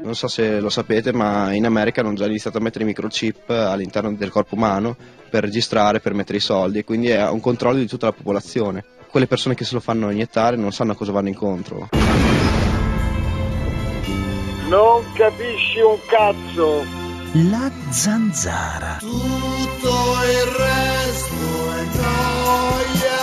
Non so se lo sapete, ma in America hanno già iniziato a mettere i microchip all'interno del corpo umano per registrare, per mettere i soldi, e quindi è un controllo di tutta la popolazione. Quelle persone che se lo fanno iniettare non sanno a cosa vanno incontro. Non capisci un cazzo. La zanzara. Tutto il resto è gioia.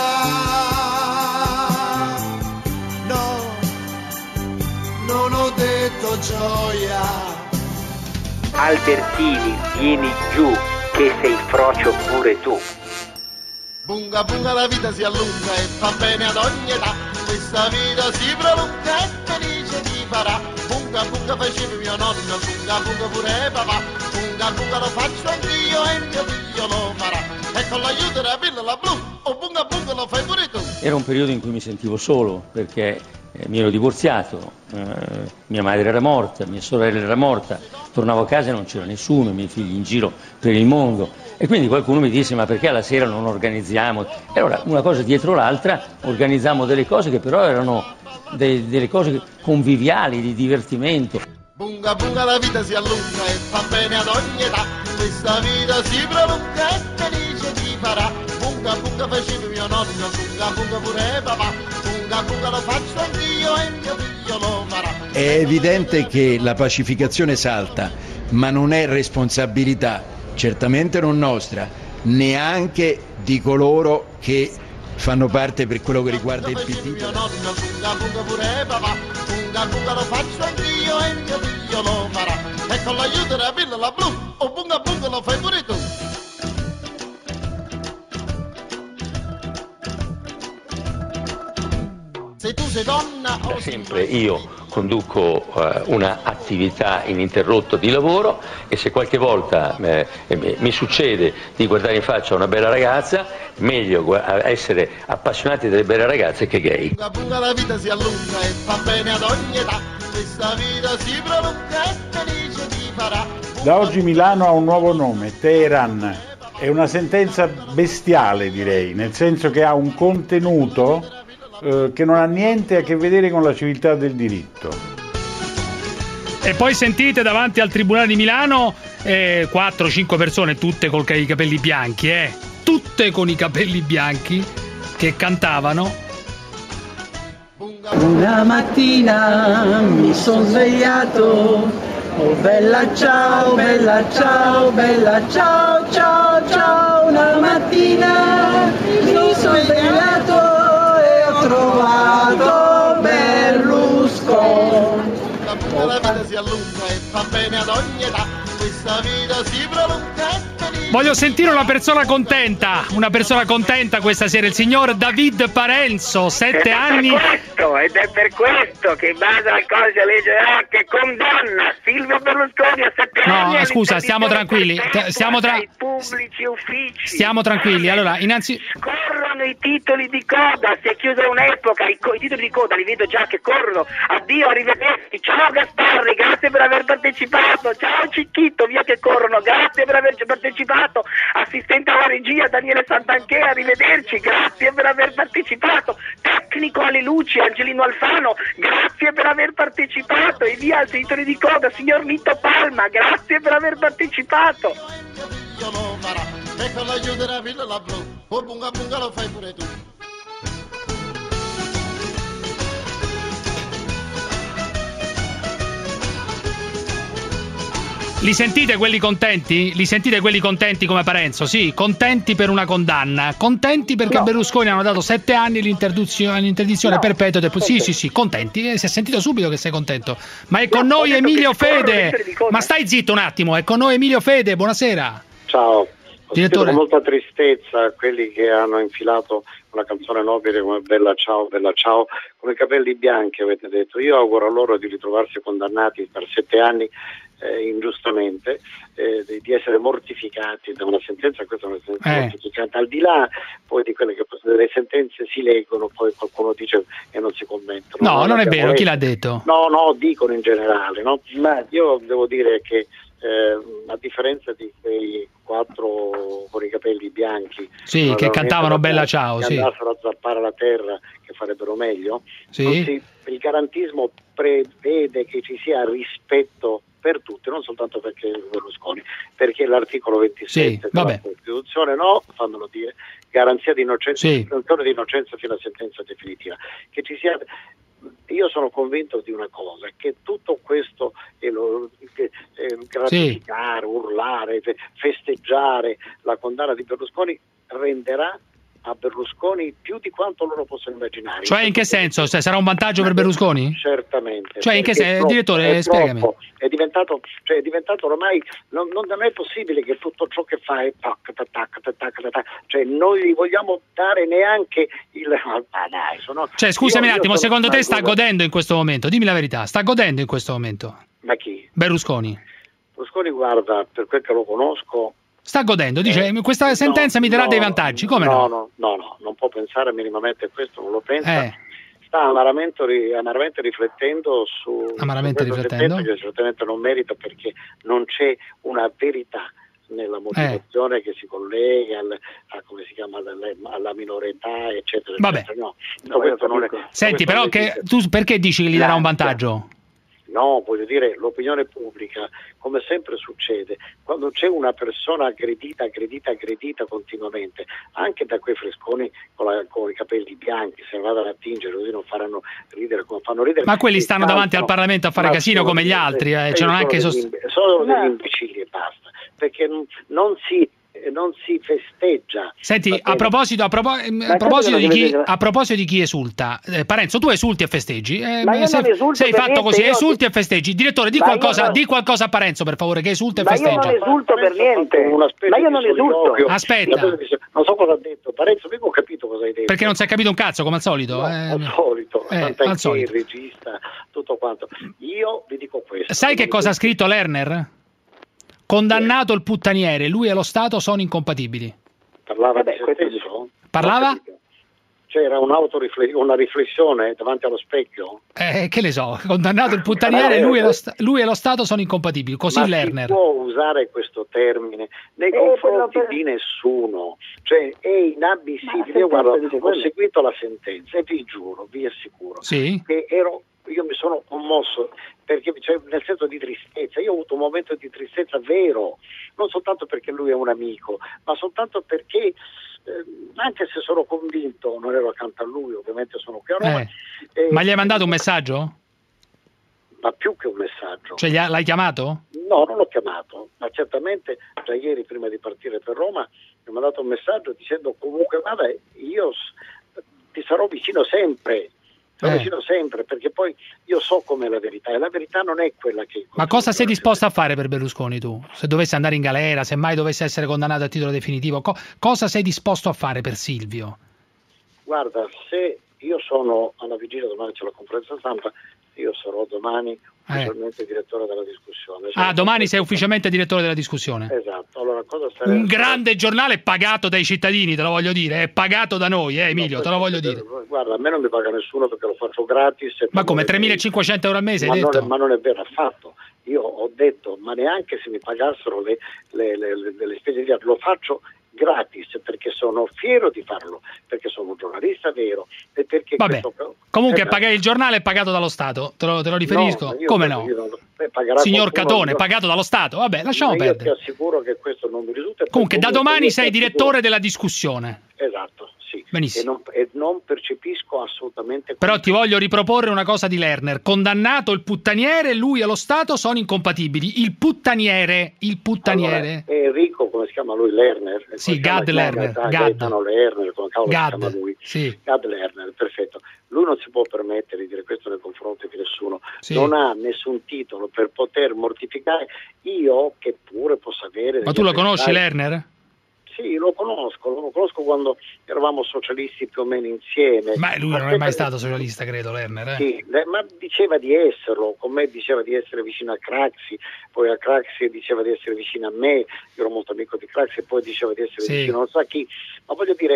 No, non ho detto gioia. Albertini, vieni giù, che sei frocio pure tu. Bunga bunga la vita si allunga e fa bene ad ogni età. Questa vita si prolunga e felice ti farà. Bunga bunga faceva mio nonno, bunga bunga pure papà. Bunga bunga lo faccio anch'io e mio figlio lo farà. E con l'aiuto della pillola blu, o bunga bunga lo fai pure tu. Era un periodo in cui mi sentivo solo, perché mi ero divorziato, mia madre era morta, mia sorella era morta, tornavo a casa e non c'era nessuno, i miei figli in giro per il mondo, e quindi qualcuno mi disse: ma perché alla sera non organizziamo? E allora, una cosa dietro l'altra, organizzammo delle cose che però erano delle cose conviviali, di divertimento. Bunga bunga la vita si allunga e fa bene ad ogni età. Questa vita si prolunga e felice ti farà. Bunga bunga faceva mio nonno, bunga bunga pure papà. Bunga bunga lo faccio anch'io e mio figlio lo farà. È evidente che la pacificazione salta, ma non è responsabilità, certamente non nostra, neanche di coloro che fanno parte per quello che riguarda il PD. Mio nonno, bunga bunga pure papà. Bunga bunga lo faccio anch'io e mio figlio lo farà. E con l'aiuto della pillola blu, o bunga bunga lo fai pure tu. Se tu sei donna o Da sempre io conduco una attività ininterrotta di lavoro, e se qualche volta mi succede di guardare in faccia una bella ragazza, meglio essere appassionati delle belle ragazze che gay. Bunga bunga la vita si allunga e fa bene ad ogni età. Questa vita si prolunga e felice ti farà. Da oggi Milano ha un nuovo nome, Teheran. È una sentenza bestiale, direi, nel senso che ha un contenuto che non ha niente a che vedere con la civiltà del diritto. E poi sentite davanti al Tribunale di Milano 4-5 persone, tutte con i capelli bianchi, tutte con i capelli bianchi, che cantavano. Una mattina mi sono svegliato, oh bella ciao, bella ciao, bella ciao, ciao, ciao. Una mattina mi sono svegliato e ho trovato Berlusconi. La vita si allunga e fa bene ad ogni età. Questa vita si prolunga e felice. Voglio sentire una persona contenta, questa sera, il signor David Parenzo, 7 anni. Ed è per questo che in base al codice legge che condanna Silvio Berlusconi a 7 anni. No, scusa, stiamo tranquilli. Ai pubblici uffici. Stiamo tranquilli. Allora, scorrono i titoli di coda, si è chiusa un'epoca, i titoli di coda li vedo già che corrono. Addio, arrivederci. Ciao Gasparri, grazie per aver partecipato. Ciao Cicchitto, via che corrono, grazie per aver partecipato. Assistente alla regia Daniele Santanchè, arrivederci, grazie per aver partecipato. Tecnico alle luci Angelino Alfano, grazie per aver partecipato. E via al titoli di coda signor Nitto Palma, grazie per aver partecipato. E con l'aiuto della pillola blu, o bunga bunga lo fai pure tu. Li sentite quelli contenti? Li sentite quelli contenti come Parenzo? Sì, contenti per una condanna, contenti perché a Berlusconi hanno dato 7 anni l'interdizione perpetua del... Sì, contenti, si è sentito subito che sei contento. Ma è con noi Emilio Fede. Ma stai zitto un attimo, è con noi Emilio Fede, buonasera. Ciao. Direttore. Con molta tristezza quelli che hanno infilato una canzone nobile come Bella ciao, con i capelli bianchi avete detto. Io auguro a loro di ritrovarsi condannati per 7 anni ingiustamente, di essere mortificati da una sentenza. Questa è una sentenza mortificante, al di là poi di quelle che le sentenze si leggono, poi qualcuno dice e non si commentano. No, non è vero, chi l'ha detto? No, dicono in generale, no? Ma io devo dire che a differenza di quei 4 con i capelli bianchi che cantavano Bella Ciao, che andassero a zappare la terra, che farebbero meglio, il garantismo prevede che ci sia rispetto per tutti, non soltanto perché Berlusconi, perché l'articolo 27 della Costituzione, fammelo dire, garanzia di innocenza, presunzione di innocenza fino a sentenza definitiva, che ci sia. Io sono convinto di una cosa, che tutto questo gratificare, urlare, festeggiare la condanna di Berlusconi renderà a Berlusconi più di quanto loro possono immaginare. Cioè, in che senso? Sarà un vantaggio per Berlusconi? Certamente. Cioè, in che senso? Direttore, spiegami. È diventato ormai non è possibile che tutto ciò che fa è tac, cioè noi gli vogliamo dare neanche il Cioè, scusami un attimo, secondo te sta godendo in questo momento? Dimmi la verità, sta godendo in questo momento? Ma chi? Berlusconi. Berlusconi, guarda, per quel che lo conosco, sta godendo, dice questa sentenza mi darà dei vantaggi, come no? No, non può pensare minimamente a questo, non lo pensa. Sta amaramente riflettendo su questa sentenza, che certamente non merita, perché non c'è una verità nella motivazione che si collega come si chiama, alla minore età, eccetera. Vabbè. No, questo non è. Senti, però tu perché dici che gli darà un vantaggio? No, voglio dire, l'opinione pubblica, come sempre succede, quando c'è una persona aggredita continuamente, anche da quei fresconi con i capelli bianchi, se vadano a tingere così non faranno ridere come fanno ridere. Ma quelli stanno davanti al Parlamento a fare casino come gli altri, sono anche sono degli imbecilli e basta, perché non si festeggia. Senti, a proposito di chi esulta, Parenzo, tu esulti e festeggi? Sei fatto così, esulti e festeggi. Direttore, di qualcosa a Parenzo, per favore, che esulta e festeggia. Ma io non esulto per niente. Ma io non esulto. Aspetta. Non so cosa ha detto Parenzo, mica ho capito cosa hai detto. Perché non si è capito un cazzo, come al solito. Al solito. Il regista, tutto quanto. Io vi dico questo. Sai che cosa ha scritto Lerner? Condannato il puttaniere, lui e lo Stato sono incompatibili. Parlava di se stesso? Parlava? C'era una riflessione davanti allo specchio? Che ne so, condannato il puttaniere, lui e lo Stato sono incompatibili, così Lerner. Ma si può usare questo termine nei confronti di nessuno, cioè è inammissibile. Io guarda, ho seguito la sentenza e vi giuro, vi assicuro, che io mi sono commosso, perché nel senso di tristezza. Io ho avuto un momento di tristezza vero, non soltanto perché lui è un amico, ma soltanto perché anche se sono convinto, non ero accanto a lui, ovviamente sono qui a Roma. Ma gli hai mandato un messaggio? Ma più che un messaggio. Cioè l'hai chiamato? No, non l'ho chiamato, ma certamente già ieri, prima di partire per Roma, mi ha mandato un messaggio dicendo: comunque vabbè, io ti sarò vicino sempre. Vicino sempre, perché poi io so com'è la verità, e la verità non è quella che... Ma cosa sei disposto a fare per Berlusconi tu? Se dovessi andare in galera, se mai dovesse essere condannato a titolo definitivo, cosa sei disposto a fare per Silvio? Guarda, se io sono alla vigilia, domani c'è la conferenza stampa, io sarò domani ufficialmente direttore della discussione. Domani sei ufficialmente direttore della discussione? Esatto. Allora, un grande giornale pagato dai cittadini, te lo voglio dire, è pagato da noi, Emilio, te lo voglio dire. Guarda, a me non mi paga nessuno perché lo faccio gratis. Ma come, 3.500 euro al mese hai detto? Ma non è vero affatto. Io ho detto, ma neanche se mi pagassero le spese di viaggio, lo faccio gratis, perché sono fiero di farlo, perché sono un giornalista vero e perché comunque il giornale è pagato dallo Stato, te lo riferisco? Come no? Signor Catone, pagato dallo Stato, vabbè, lasciamo perdere. Io ti assicuro che questo non mi risulta. Comunque da domani sei direttore della discussione. Esatto, sì. Benissimo. E non percepisco assolutamente. Però ti voglio riproporre una cosa di Lerner: condannato il puttaniere, lui e lo Stato sono incompatibili. Il puttaniere. Allora, Enrico, come si chiama lui? Lerner? Sì, Gad Lerner. Gaetano Lerner, come cavolo si chiama lui? Sì. Gad Lerner, perfetto. Lui non si può permettere di dire questo nei confronti di nessuno. Sì. Non ha nessun titolo per poter mortificare. Io, che pure posso avere... Ma tu lo conosci Lerner? Sì, lo conosco quando eravamo socialisti più o meno insieme. Ma lui non è mai stato socialista, credo, Lerner. Sì, ma diceva di esserlo, con me diceva di essere vicino a Craxi, poi a Craxi diceva di essere vicino a me, io ero molto amico di Craxi, e poi diceva di essere vicino a non so chi. Ma voglio dire,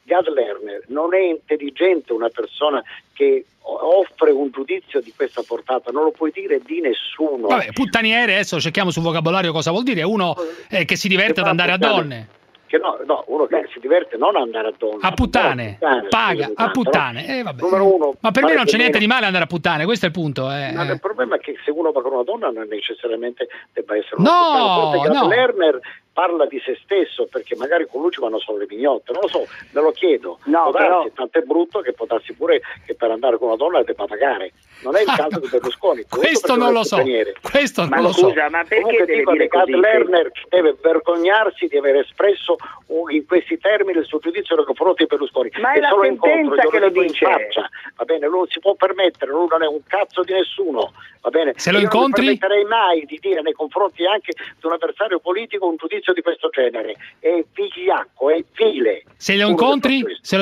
Gad Lerner non è intelligente una persona che offre un giudizio di questa portata, non lo puoi dire di nessuno. Vabbè, puttaniere, adesso cerchiamo sul vocabolario cosa vuol dire, uno che si diverte ad andare a donne. Che uno che si diverte non andare a donne, a puttane, paga a puttane, vabbè. Numero uno, ma per me non c'è niente di male andare a puttane, questo è il punto. Ma il problema è che se uno va con una donna non necessariamente debba essere una puttana. Forse no. Lerner parla di se stesso, perché magari con lui ci vanno solo le mignotte, non lo so, me lo chiedo. No, però tanto è brutto che può darsi pure che per andare con una donna debba pagare. Non è il caso di Berlusconi. Questo non lo so. Questo non lo so. Ma perché deve dire così? Lerner deve vergognarsi di aver espresso in questi termini il suo giudizio nei confronti di Berlusconi. Ma è la sentenza che lo dice. Va bene, lui non si può permettere, lui non è un cazzo di nessuno. Va bene? Se lo incontri? Non mi permetterei mai di dire nei confronti anche di un avversario politico un giudizio di questo genere. È vigliacco, è vile. Se lo incontri?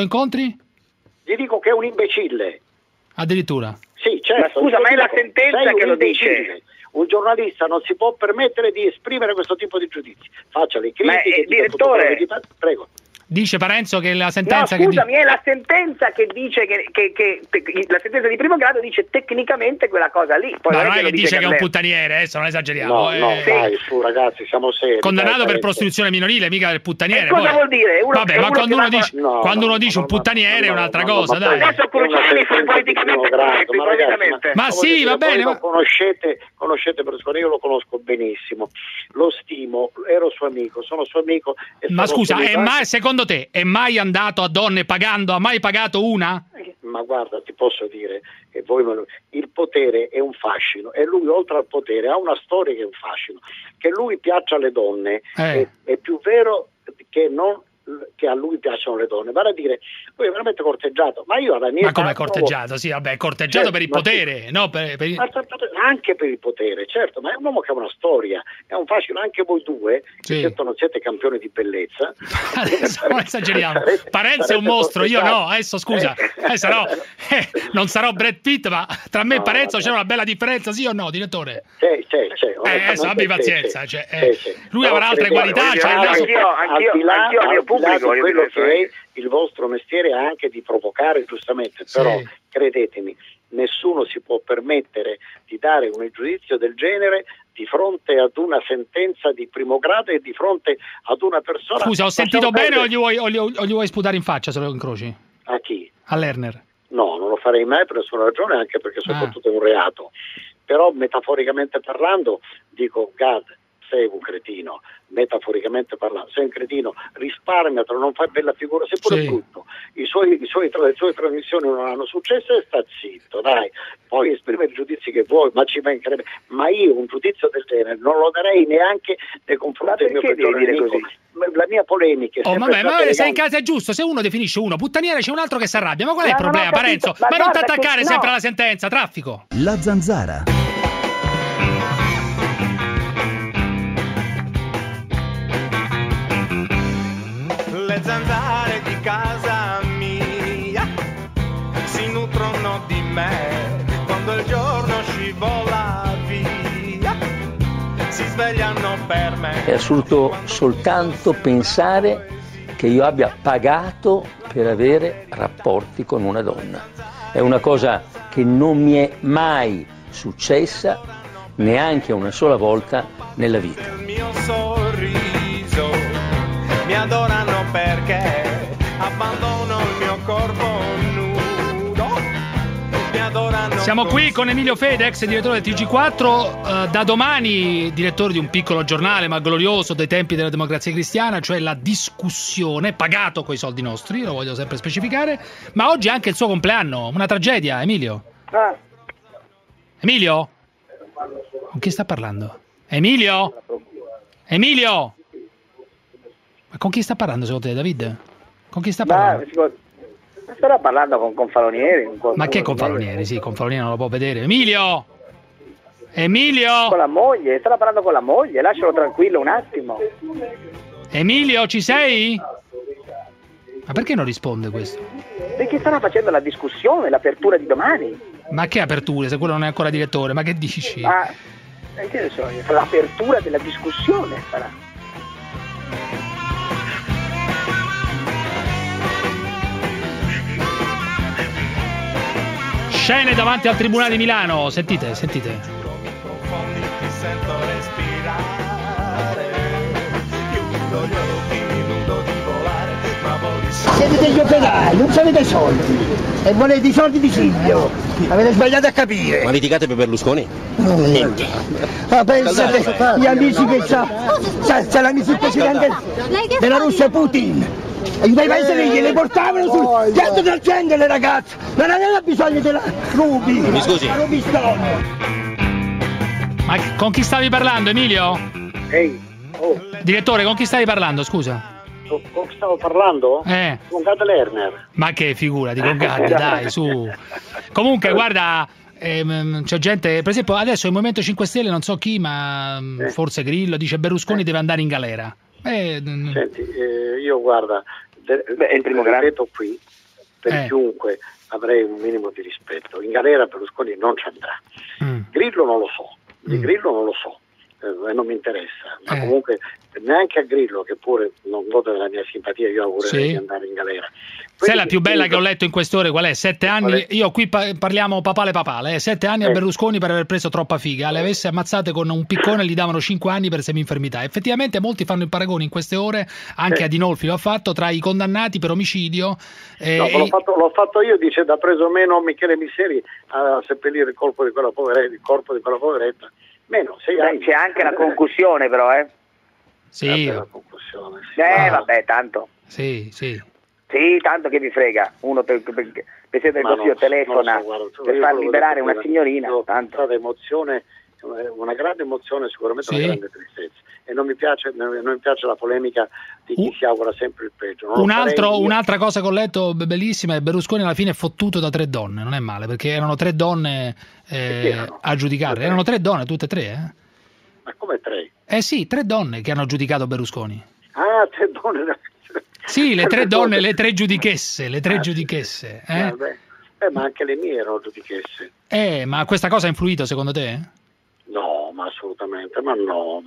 Gli dico che è un imbecille. Addirittura? Sì, certo. Ma scusa, ma è la sentenza che lo dice. Un giornalista non si può permettere di esprimere questo tipo di giudizi. Faccia le critiche. Ma direttore, prego. Dice Parenzo che la sentenza è la sentenza che dice che la sentenza di primo grado dice tecnicamente quella cosa lì. Poi ma non è che dice che è un puttaniere, adesso non esageriamo. Dai, su ragazzi, siamo seri. Condannato per prostituzione minorile, mica per puttaniere. Cosa vuol dire? Vabbè, ma quando uno dice un puttaniere è un'altra cosa, dai. Adesso Cruciani fu politicamente corretto, ma sì, va bene. Ma conoscete Berlusconi, io lo conosco benissimo, lo stimo, ero suo amico, sono suo amico. Ma scusa, secondo te è mai andato a donne pagando? Ha mai pagato una? Ma guarda, ti posso dire che il potere è un fascino e lui oltre al potere ha una storia che è un fascino. Che lui piaccia alle donne è più vero che a lui piacciono le donne, vale a dire lui è veramente corteggiato, ma io alla mia come corteggiato? Sì, vabbè, corteggiato per il potere, no? Anche per il potere, certo, ma è un uomo che ha una storia, è un fascino. Anche voi due, che certo non siete campioni di bellezza. Adesso non esageriamo. Parenzo è un mostro, io no, adesso scusa, non sarò Brad Pitt, ma tra me e Parenzo c'è una bella differenza, sì o no, direttore? C'è. Adesso abbi pazienza, lui avrà altre qualità, anch'io pubblico, quello che è il vostro mestiere è anche di provocare, giustamente, però credetemi, nessuno si può permettere di dare un giudizio del genere di fronte ad una sentenza di primo grado e di fronte ad una persona. Scusa, ho sentito bene o gli vuoi sputare in faccia se lo incroci? A chi? A Lerner. No, non lo farei mai per nessuna ragione, anche perché soprattutto è un reato. Però metaforicamente parlando dico, Gad, sei un cretino, metaforicamente parlando, sei un cretino, risparmiatelo, non fai bella figura, sei pure brutto. Le sue trasmissioni non hanno successo e sta zitto, dai. Poi esprime i giudizi che vuoi, ma ci mancherebbe. Ma io un giudizio del genere non lo darei neanche nei confronti del mio peggiore nemico. La mia polemica è ma sei in casa, è giusto, se uno definisce uno puttaniere c'è un altro che si arrabbia, ma qual è il problema, Parenzo? Ma non ti attaccare sempre alla sentenza, traffico. La Zanzara. Le zanzare di casa mia si nutrono di me, quando il giorno scivola via si svegliano per me. È assurdo soltanto pensare che io abbia pagato per avere rapporti con una donna. È una cosa che non mi è mai successa neanche una sola volta nella vita. Il mio sorriso mi adorano perché abbandono il mio corpo nudo. Mi adorano. Siamo qui con Emilio Fede, ex direttore del TG4, da domani direttore di un piccolo giornale ma glorioso dei tempi della Democrazia Cristiana, cioè La Discussione, pagato coi soldi nostri, lo voglio sempre specificare, ma oggi è anche il suo compleanno, una tragedia, Emilio. Emilio? Con chi sta parlando? Emilio? Ma con chi sta parlando secondo te, David? Con chi sta parlando? Starà parlando con Falonieri. Ma che con Falonieri? Sì, con Falonieri non lo può vedere. Emilio! Con la moglie, starà parlando con la moglie, lascialo tranquillo un attimo. Emilio, ci sei? Ma perché non risponde questo? Perché starà facendo la discussione, l'apertura di domani. Ma che aperture, se quello non è ancora direttore? Ma che dici? Che ne so, l'apertura della discussione sarà. Scene davanti al Tribunale di Milano, sentite. Profondi, ti sento respirare. Chiudo gli occhi, mi illudo di volare, ma voli Siete degli operai, non avete soldi e volete i soldi di Silvio. Avete sbagliato a capire. Ma litigate per Berlusconi? Niente. Ma pensate, gli amici che c'ha l'amico il presidente della Russia Putin. E in quei paesi che gliele portavano sul piatto del genere le ragazze. Non aveva bisogno della Rubi. Mi scusi. Rubi Stone. Ma con chi stavi parlando, Emilio? Ehi, Direttore, con chi stavi parlando, scusa? Con chi stavo parlando? Con Gad Lerner. Ma che figura di con Gad, dai, su. Comunque, guarda, c'è gente, per esempio, adesso il Movimento 5 Stelle, non so chi, ma forse Grillo, dice Berlusconi deve andare in galera. Senti, io guarda, ripeto qui, per chiunque avrei un minimo di rispetto. In galera Berlusconi non ci andrà. Grillo non lo so, di Grillo non lo so. Non mi interessa, ma comunque neanche a Grillo, che pure non gode della mia simpatia, io augurerei di andare in galera. Sai la più bella che ho letto in queste ore qual è? 7 anni, io qui parliamo papale, 7 anni a Berlusconi per aver preso troppa figa, le avesse ammazzate con un piccone gli davano 5 anni per semi-infermità. Effettivamente molti fanno il paragone in queste ore, anche Adinolfi lo ha fatto, tra i condannati per omicidio. L'ho fatto io, dice, da preso meno Michele Misseri a seppellire il corpo di quella poveretta. Meno, 6 anni. C'è anche la concussione però, Sì. La concussione, sì. Vabbè, tanto. Sì. Sì, tanto che vi frega. Uno per Presidente del Consiglio telefona per far liberare una signorina. Tanto. Una grande emozione, sicuramente una grande tristezza. E non mi piace la polemica di chi si augura sempre il peggio. Un'altra cosa che ho letto bellissima è Berlusconi alla fine è fottuto da 3 donne, non è male, perché erano 3 donne a giudicarle. Erano 3 donne, tutte e 3, Ma come 3? Sì, 3 donne che hanno giudicato Berlusconi. Ah, 3 donne. Sì, le 3 donne, le 3 giudichesse, giudichesse. Ma anche le mie erano giudichesse. Ma questa cosa ha influito secondo te? No, ma assolutamente, ma no.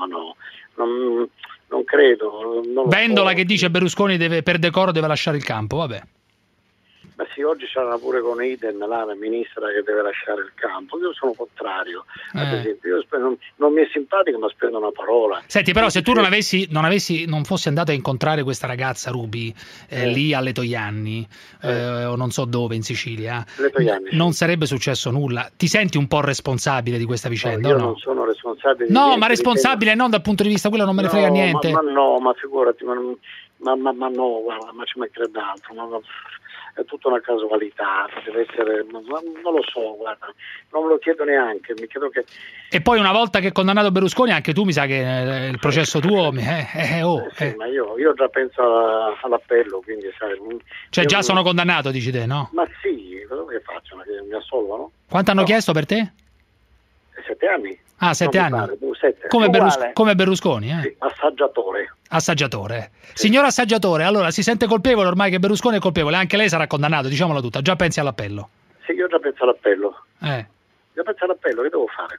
Non credo. Vendola che dice Berlusconi per decoro deve lasciare il campo, vabbè. Ma sì, oggi c'era pure con Iden, la ministra, che deve lasciare il campo. Io sono contrario. Ad esempio, non mi è simpatico, ma spendo una parola. Senti, però se tu non fossi andato a incontrare questa ragazza Rubi lì alle Toianni, o non so dove, in Sicilia, non sarebbe successo nulla. Ti senti un po' responsabile di questa vicenda? Io non sono responsabile. No, ma responsabile non dal punto di vista, quello non me ne frega niente. Ma figurati, ma no, guarda, ma ci mancherebbe altro. È tutta una casualità, deve essere, non lo so, guarda, non me lo chiedo neanche, mi chiedo che... E poi una volta che è condannato Berlusconi, anche tu mi sa che il processo tuo... ma io già penso all'appello, quindi sai... Cioè già sono condannato, dici te, no? Ma sì, cosa che facciano? Che mi assolvano? Quanto hanno chiesto per te? 7 anni. Ah, 7 anni. Pare, 7. Come Berlusconi, Sì, assaggiatore. Sì. Signor assaggiatore, allora si sente colpevole ormai che Berlusconi è colpevole, anche lei sarà condannato, diciamola tutta, già pensi all'appello? Sì, io già penso all'appello. Io penso all'appello, che devo fare?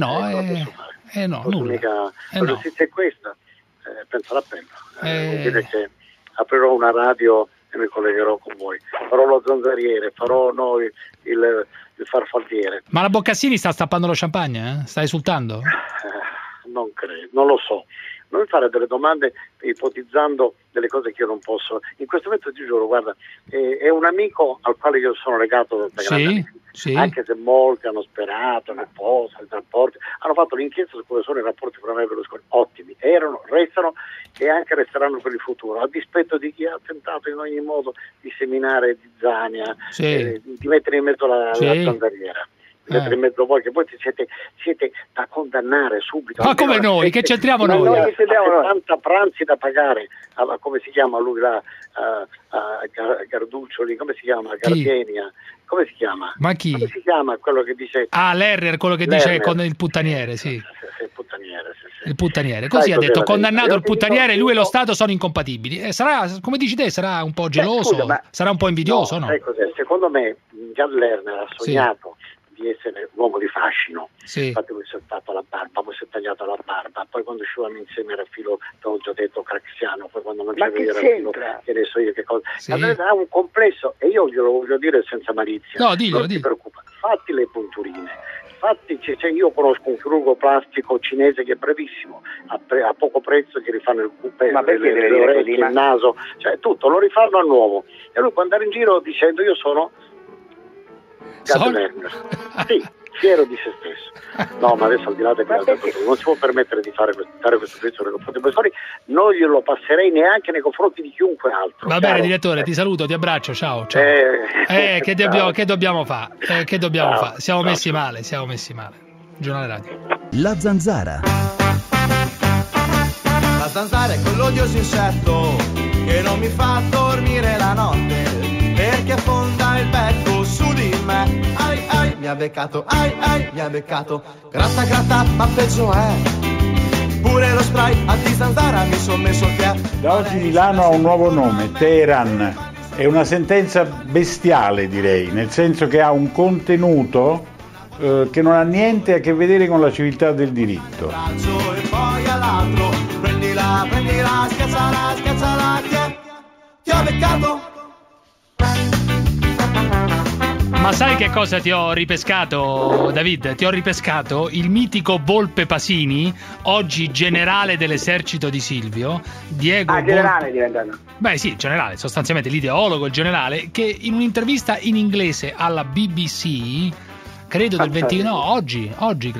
Nulla. La giustizia è questa, penso all'appello. Vuol dire che aprirò una radio e mi collegherò con voi. Farò lo zanzariere, farò il farfalliere. Ma la Boccassini sta stappando lo champagne? Sta esultando? Non credo, non lo so. Non mi fare delle domande ipotizzando delle cose che io non posso. In questo momento ti giuro, guarda, è un amico al quale io sono legato da grande amicizia, anche se molti hanno sperato le cose, i rapporti, hanno fatto l'inchiesta su come sono i rapporti tra me e Berlusconi, ottimi, restano e anche resteranno per il futuro, a dispetto di chi ha tentato in ogni modo di seminare zizzania, di mettere in mezzo la zanzariera. In mezzo voi, che voi siete da condannare subito. Ma come noi? Che c'entriamo noi? Noi abbiamo tanta pranzi da pagare come si chiama lui là, Garduccioli, come si chiama? Gardenia, come si chiama? Ma chi? Come si chiama quello che dice? Lerner, quello che dice con il puttaniere, sì. Il puttaniere, il puttaniere, così ha detto, condannato il puttaniere, lui e lo Stato sono incompatibili. Sarà, come dici te, sarà un po' geloso, sarà un po' invidioso, no? Sai cos'è? Secondo me Gad Lerner ha sognato di essere un uomo di fascino. Sì. Infatti poi si è fatto la barba, poi si è tagliato la barba, poi quando uscivamo insieme era filo, t'ho già detto, craxiano, poi quando non Ma c'era che era filo, c'entra? che adesso io che cosa. Sì. Allora ha un complesso, e io glielo voglio dire senza malizia. No, diglielo, non ti diglielo. preoccupare, fatti le punturine. Infatti io conosco un chirurgo plastico cinese che è bravissimo, a poco prezzo ti rifanno il cupe, Ma perché deve le dire orecchie, così? il Ma- naso, cioè tutto, lo rifanno a nuovo. E lui può andare in giro dicendo io sono Gad Lerner. Sì, fiero di se stesso. No, ma adesso al di là del non si può permettere di fare questo pezzo nei confronti dei professori, non glielo passerei neanche nei confronti di chiunque altro. Va bene, direttore, ti saluto, ti abbraccio, ciao. Che dobbiamo fare? Che dobbiamo Ciao. fare? Siamo Ciao. messi male, siamo messi male. Giornale radio. La zanzara. La zanzara è quell'odioso insetto che non mi fa dormire la notte, perché affonda il becco su di me. Ai ai, mi ha beccato, ai ai, mi ha beccato. Gratta gratta, ma peggio è. Pure lo spray a di zanzara mi son messo il piede. Da oggi Milano ha un nuovo nome, Teheran. È una sentenza bestiale, direi, nel senso che ha un contenuto che non ha niente a che vedere con la civiltà del diritto. Braccio e poi all'altro, prendila, schiazzala, ti ho beccato. Ma sai che cosa ti ho ripescato, David? Ti ho ripescato il mitico Volpe Pasini, oggi generale dell'esercito di Silvio, Diego generale è Volpe... diventato. Beh sì, generale, sostanzialmente l'ideologo, il generale, che in un'intervista in inglese alla BBC, credo del 20... no, oggi,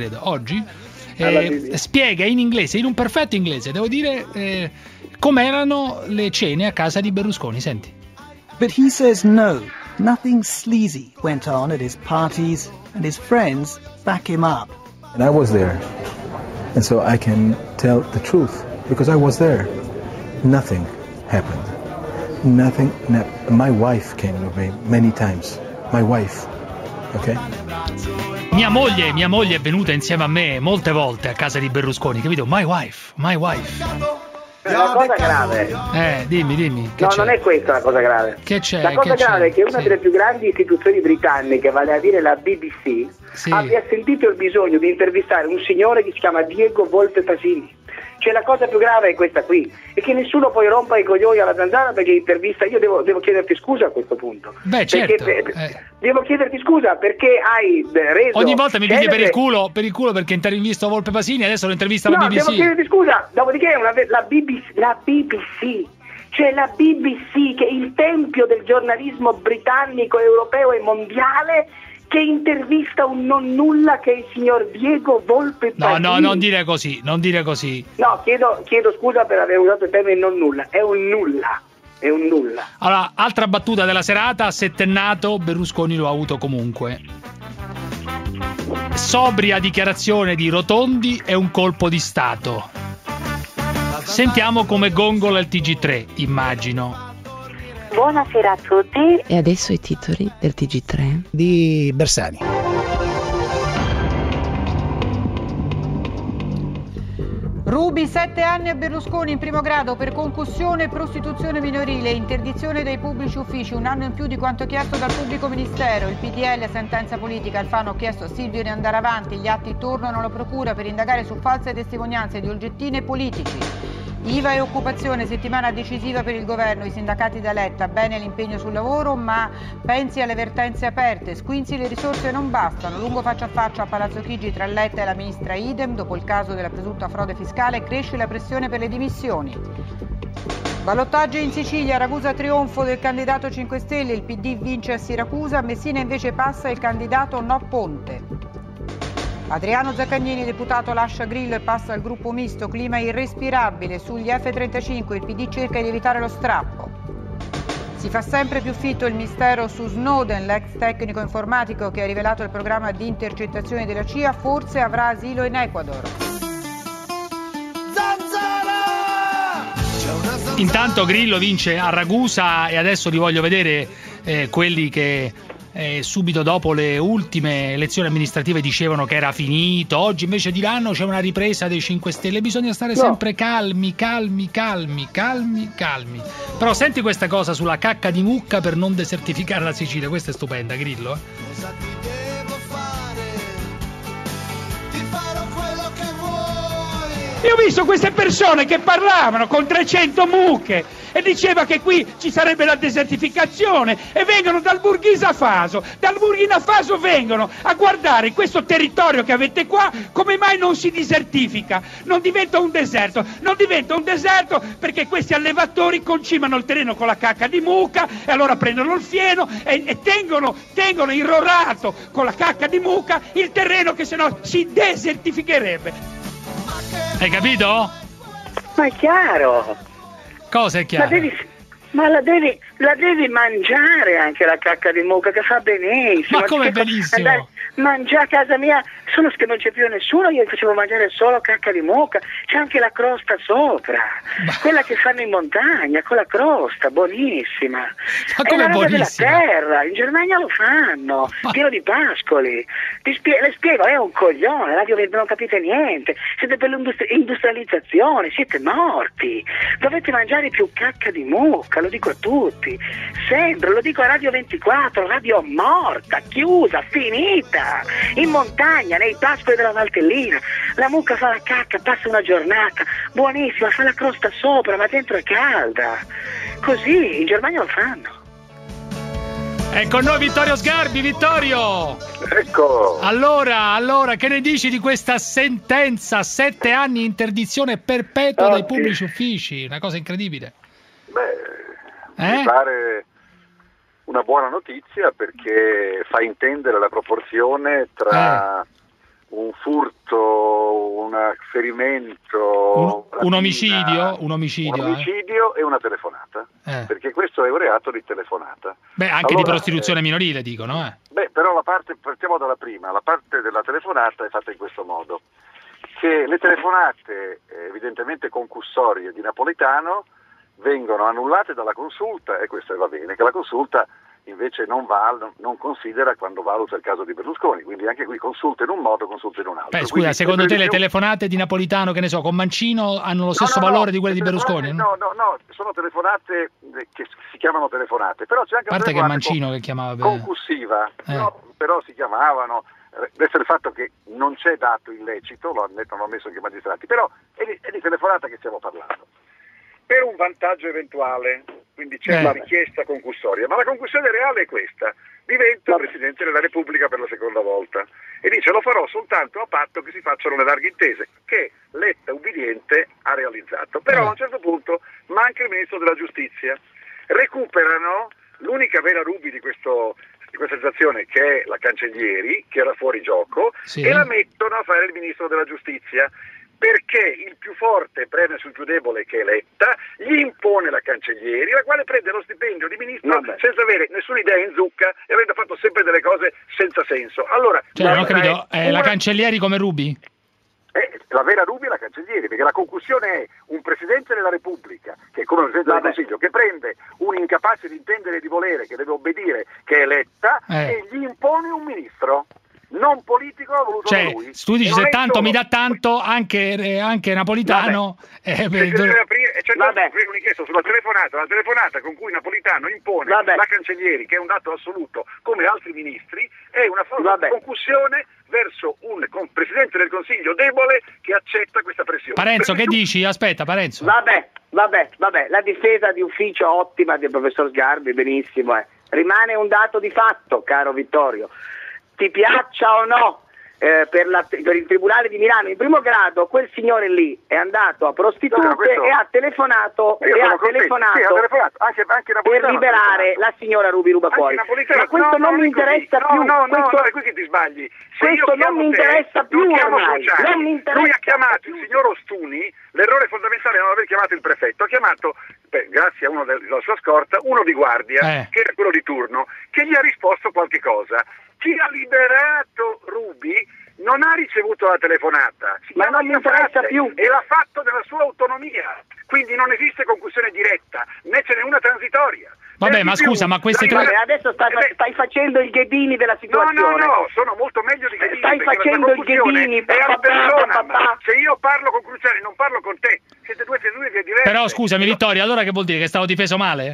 spiega in inglese, in un perfetto inglese, devo dire, com'erano le cene a casa di Berlusconi, senti. But he says no, nothing sleazy went on at his parties, and his friends back him up. And I was there, and so I can tell the truth, because I was there. Nothing happened. Nothing. My wife came with me many times. My wife, okay? Mia moglie è venuta insieme a me molte volte a casa di Berlusconi, capito? My wife. La cosa grave. Dimmi. Che No, c'è? non è questa la cosa grave. Che c'è? La cosa Che grave c'è? è che una Sì. delle più grandi istituzioni britanniche, vale a dire la BBC, Sì. abbia sentito il bisogno di intervistare un signore che si chiama Diego Volpe Pasini. Cioè la cosa più grave è questa qui, e che nessuno poi rompa i coglioni alla zanzara perché intervista. Io devo chiederti scusa a questo punto. Beh, certo. Devo chiederti scusa perché hai reso Ogni volta mi pigli per il celebre- culo perché intervisto Volpe Pasini, adesso lo intervista la No, BBC. devo chiederti scusa, dopodiché la BBC, cioè la BBC che è il tempio del giornalismo britannico, europeo e mondiale, che intervista un non nulla che è il signor Diego Volpe Pasini. No, non dire così. No, chiedo scusa per aver usato il termine non nulla, è un nulla. Allora, altra battuta della serata, settennato, Berlusconi lo ha avuto comunque. Sobria dichiarazione di Rotondi è un colpo di Stato. Sentiamo come gongola il TG3, immagino. Buonasera a tutti. E adesso i titoli del TG3 di Bersani. Rubi 7 anni a Berlusconi in primo grado per concussione e prostituzione minorile, interdizione dai pubblici uffici, 1 anno in più di quanto chiesto dal pubblico ministero. Il PDL, sentenza politica. Alfano ha chiesto a Silvio di andare avanti, gli atti tornano alla procura per indagare su false testimonianze di olgettine politici. IVA e occupazione, settimana decisiva per il governo, i sindacati da Letta, bene l'impegno sul lavoro, ma pensi alle vertenze aperte, squinzi le risorse non bastano, lungo faccia a faccia a Palazzo Chigi tra Letta e la ministra Idem, dopo il caso della presunta frode fiscale cresce la pressione per le dimissioni. Ballottaggio in Sicilia, Ragusa trionfo del candidato 5 Stelle, il PD vince a Siracusa, Messina invece passa il candidato No Ponte. Adriano Zaccagnini, deputato, lascia Grillo e passa al gruppo misto, clima irrespirabile sugli F-35, il PD cerca di evitare lo strappo. Si fa sempre più fitto il mistero su Snowden, l'ex tecnico informatico che ha rivelato il programma di intercettazione della CIA, forse avrà asilo in Ecuador. Intanto Grillo vince a Ragusa e adesso li voglio vedere quelli che subito dopo le ultime elezioni amministrative dicevano che era finito. Oggi invece diranno c'è una ripresa dei 5 Stelle. Bisogna stare sempre calmi. Però senti questa cosa sulla cacca di mucca per non desertificare la Sicilia. Questa è stupenda, Grillo. Io ho visto queste persone che parlavano con 300 mucche e diceva che qui ci sarebbe la desertificazione e vengono dal Burkina Faso. Dal Burkina Faso vengono a guardare questo territorio che avete qua, come mai non si desertifica? Non diventa un deserto. Non diventa un deserto perché questi allevatori concimano il terreno con la cacca di mucca e allora prendono il fieno e tengono irrorato con la cacca di mucca il terreno che sennò si desertificherebbe. Hai capito? Ma è chiaro. Cosa è chiaro? La devi mangiare anche la cacca di mucca, che fa benissimo. Ma come benissimo? Mangiare a casa mia, solo che non c'è più nessuno, io facevo mangiare solo cacca di mucca, c'è anche la crosta sopra, quella che fanno in montagna, con la crosta, buonissima. Ma come è la roba buonissima? della terra, in Germania lo fanno, pieno di pascoli. Le spiego, è un coglione, Radio 20 non capite niente, siete per l'industrializzazione, siete morti, dovete mangiare più cacca di mucca, lo dico a tutti, sempre, lo dico a Radio 24, radio morta, chiusa, finita. In montagna, nei pascoli della Valtellina, la mucca fa la cacca, passa una giornata, buonissima, fa la crosta sopra, ma dentro è calda. Così, in Germania lo fanno. È con noi Vittorio Sgarbi. Vittorio! Ecco! Allora, che ne dici di questa sentenza? 7 anni interdizione perpetua dai pubblici uffici, una cosa incredibile. Mi pare una buona notizia perché fa intendere la proporzione tra un furto, un ferimento, un omicidio e una telefonata, perché questo è un reato di telefonata. Anche di prostituzione minorile dicono. Però partiamo dalla prima, la parte della telefonata è fatta in questo modo, che le telefonate evidentemente concussorie di Napolitano vengono annullate dalla consulta, e questo va bene, che la consulta invece non considera quando valuta il caso di Berlusconi, quindi anche qui consulta in un modo, consulta in un altro. Scusa, quindi, secondo te le telefonate di Napolitano, che ne so, con Mancino hanno lo stesso valore di quelle di Berlusconi? No, sono telefonate che si chiamano telefonate, però c'è anche a parte che è Mancino che chiamava concussiva, però si chiamavano, adesso il fatto che non c'è dato illecito, lo hanno ammesso anche i magistrati, però è di telefonata che stiamo parlando. Per un vantaggio eventuale, quindi c'è la richiesta concussoria, ma la concussione reale è questa: divento Presidente della Repubblica per la seconda volta e dice lo farò soltanto a patto che si facciano le larghe intese, che Letta ubbidiente ha realizzato. Però a un certo punto manca il Ministro della Giustizia, recuperano l'unica vera Ruby di questa situazione, che è la Cancellieri, che era fuori gioco, e la mettono a fare il Ministro della Giustizia, perché il più forte preme sul più debole, che è Letta, gli impone la Cancellieri, la quale prende lo stipendio di ministro senza avere nessuna idea in zucca e avendo fatto sempre delle cose senza senso. Allora, non ho capito, la Cancellieri come Ruby? La vera Ruby è la Cancellieri, perché la concussione è un Presidente della Repubblica, che è come un Presidente del Consiglio, che prende un incapace di intendere e di volere, che deve obbedire, che è Letta, e gli impone un ministro non politico, ha voluto da lui. Tu dici se tanto mi dà tanto, anche Napolitano. Un'inchiesta sulla telefonata, la telefonata con cui Napolitano impone la Cancellieri, che è un dato assoluto, come altri ministri, è una forma di concussione verso un Presidente del Consiglio debole che accetta questa pressione. Parenzo, che dici? Aspetta, Parenzo. Vabbè, la difesa di ufficio ottima del professor Sgarbi, benissimo. Rimane un dato di fatto, caro Vittorio. Ti piaccia o no, per il Tribunale di Milano in primo grado, quel signore lì è andato a prostitute e ha telefonato per liberare la signora Ruby Rubacuori. Ma questo non mi interessa più. È qui che ti sbagli. Questo non mi interessa più ormai. Lui ha chiamato il signor Ostuni, l'errore fondamentale è non aver chiamato il prefetto, ha chiamato, grazie a uno della sua scorta, uno di guardia, che era quello di turno, che gli ha risposto qualche cosa. Chi ha liberato Ruby non ha ricevuto la telefonata, ma non mi interessa più, e l'ha fatto nella sua autonomia, quindi non esiste concussione diretta, né ce n'è una transitoria. Vabbè, ma scusa, ma queste tre... Adesso stai facendo il Ghedini della situazione. No, sono molto meglio di Ghedini. Stai facendo il Ghedini. È alla persona, ma se io parlo con Cruciani non parlo con te, siete due che diversi. Però scusami Vittorio, allora che vuol dire? Che stavo difeso male?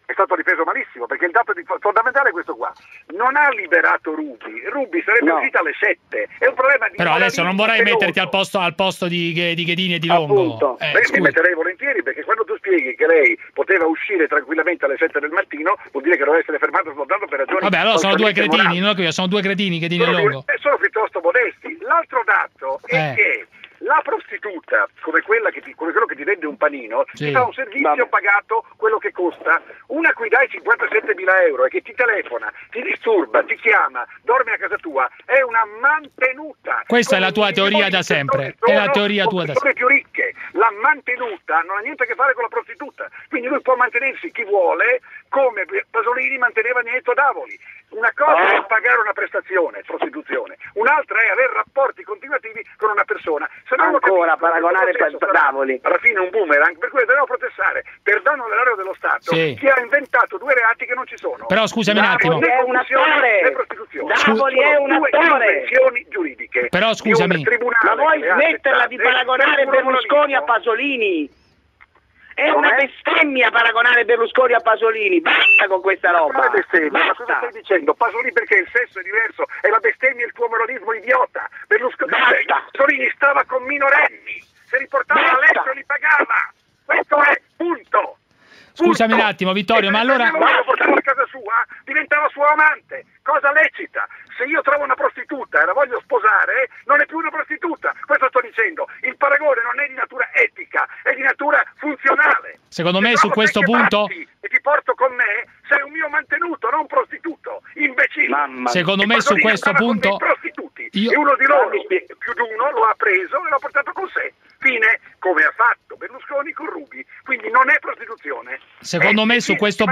è stato ripreso malissimo, perché il dato fondamentale è questo qua: non ha liberato Ruby sarebbe uscita alle 7, è un problema di... Però adesso non vorrei metterti al posto di Ghedini e di Longo. Mi metterei volentieri, perché quando tu spieghi che lei poteva uscire tranquillamente alle 7 del mattino, vuol dire che doveva essere fermato soltanto per ragioni... Vabbè, allora sono due cretini, sono due cretini, Ghedini e Longo. Sono piuttosto modesti. L'altro dato è che la prostituta, come quello che ti vende un panino, ti fa un servizio pagato quello che costa. Una a cui dai 57.000 euro e che ti telefona, ti disturba, ti chiama, dorme a casa tua, è una mantenuta. Questa è la tua teoria da sempre. È la teoria tua da sempre. Le più ricche. La mantenuta non ha niente a che fare con la prostituta. Quindi lui può mantenersi chi vuole, come Pasolini manteneva Nietto Davoli. Una cosa è pagare una prestazione, prostituzione, un'altra è avere rapporti continuativi con una persona. Se non ancora paragonare Davoli. Alla fine un boomerang, per cui dobbiamo protestare per danno all'erario dello Stato chi ha inventato due reati che non ci sono. Però scusami un attimo. Davoli è un attore. Davoli è un attore. Giuridiche. Però scusami. Ma vuoi smetterla di paragonare Berlusconi a Pasolini? È una bestemmia paragonare Berlusconi a Pasolini, basta con questa roba. Ma cosa stai dicendo? Pasolini perché il sesso è diverso, è la bestemmia e il tuo moralismo idiota. Pasolini stava con minorenni, se li portava a letto e li pagava. Questo è, punto. Scusami un attimo, Vittorio, ma allora... Se lo portava a casa sua, diventava suo amante, cosa lecita. Se io trovo una prostituta e la voglio sposare, non è più una prostituta. Questo sto dicendo. Il paragone non è di natura etica, è di natura funzionale. Secondo me su questo punto... E ti porto con me, sei un mio mantenuto, non un prostituto. Imbecille. Secondo me su questo punto... E uno di loro, più di uno, lo ha preso e l'ha portato con sé. Fine, come ha fatto Berlusconi con Ruby. Quindi non è prostituzione. Secondo me su questo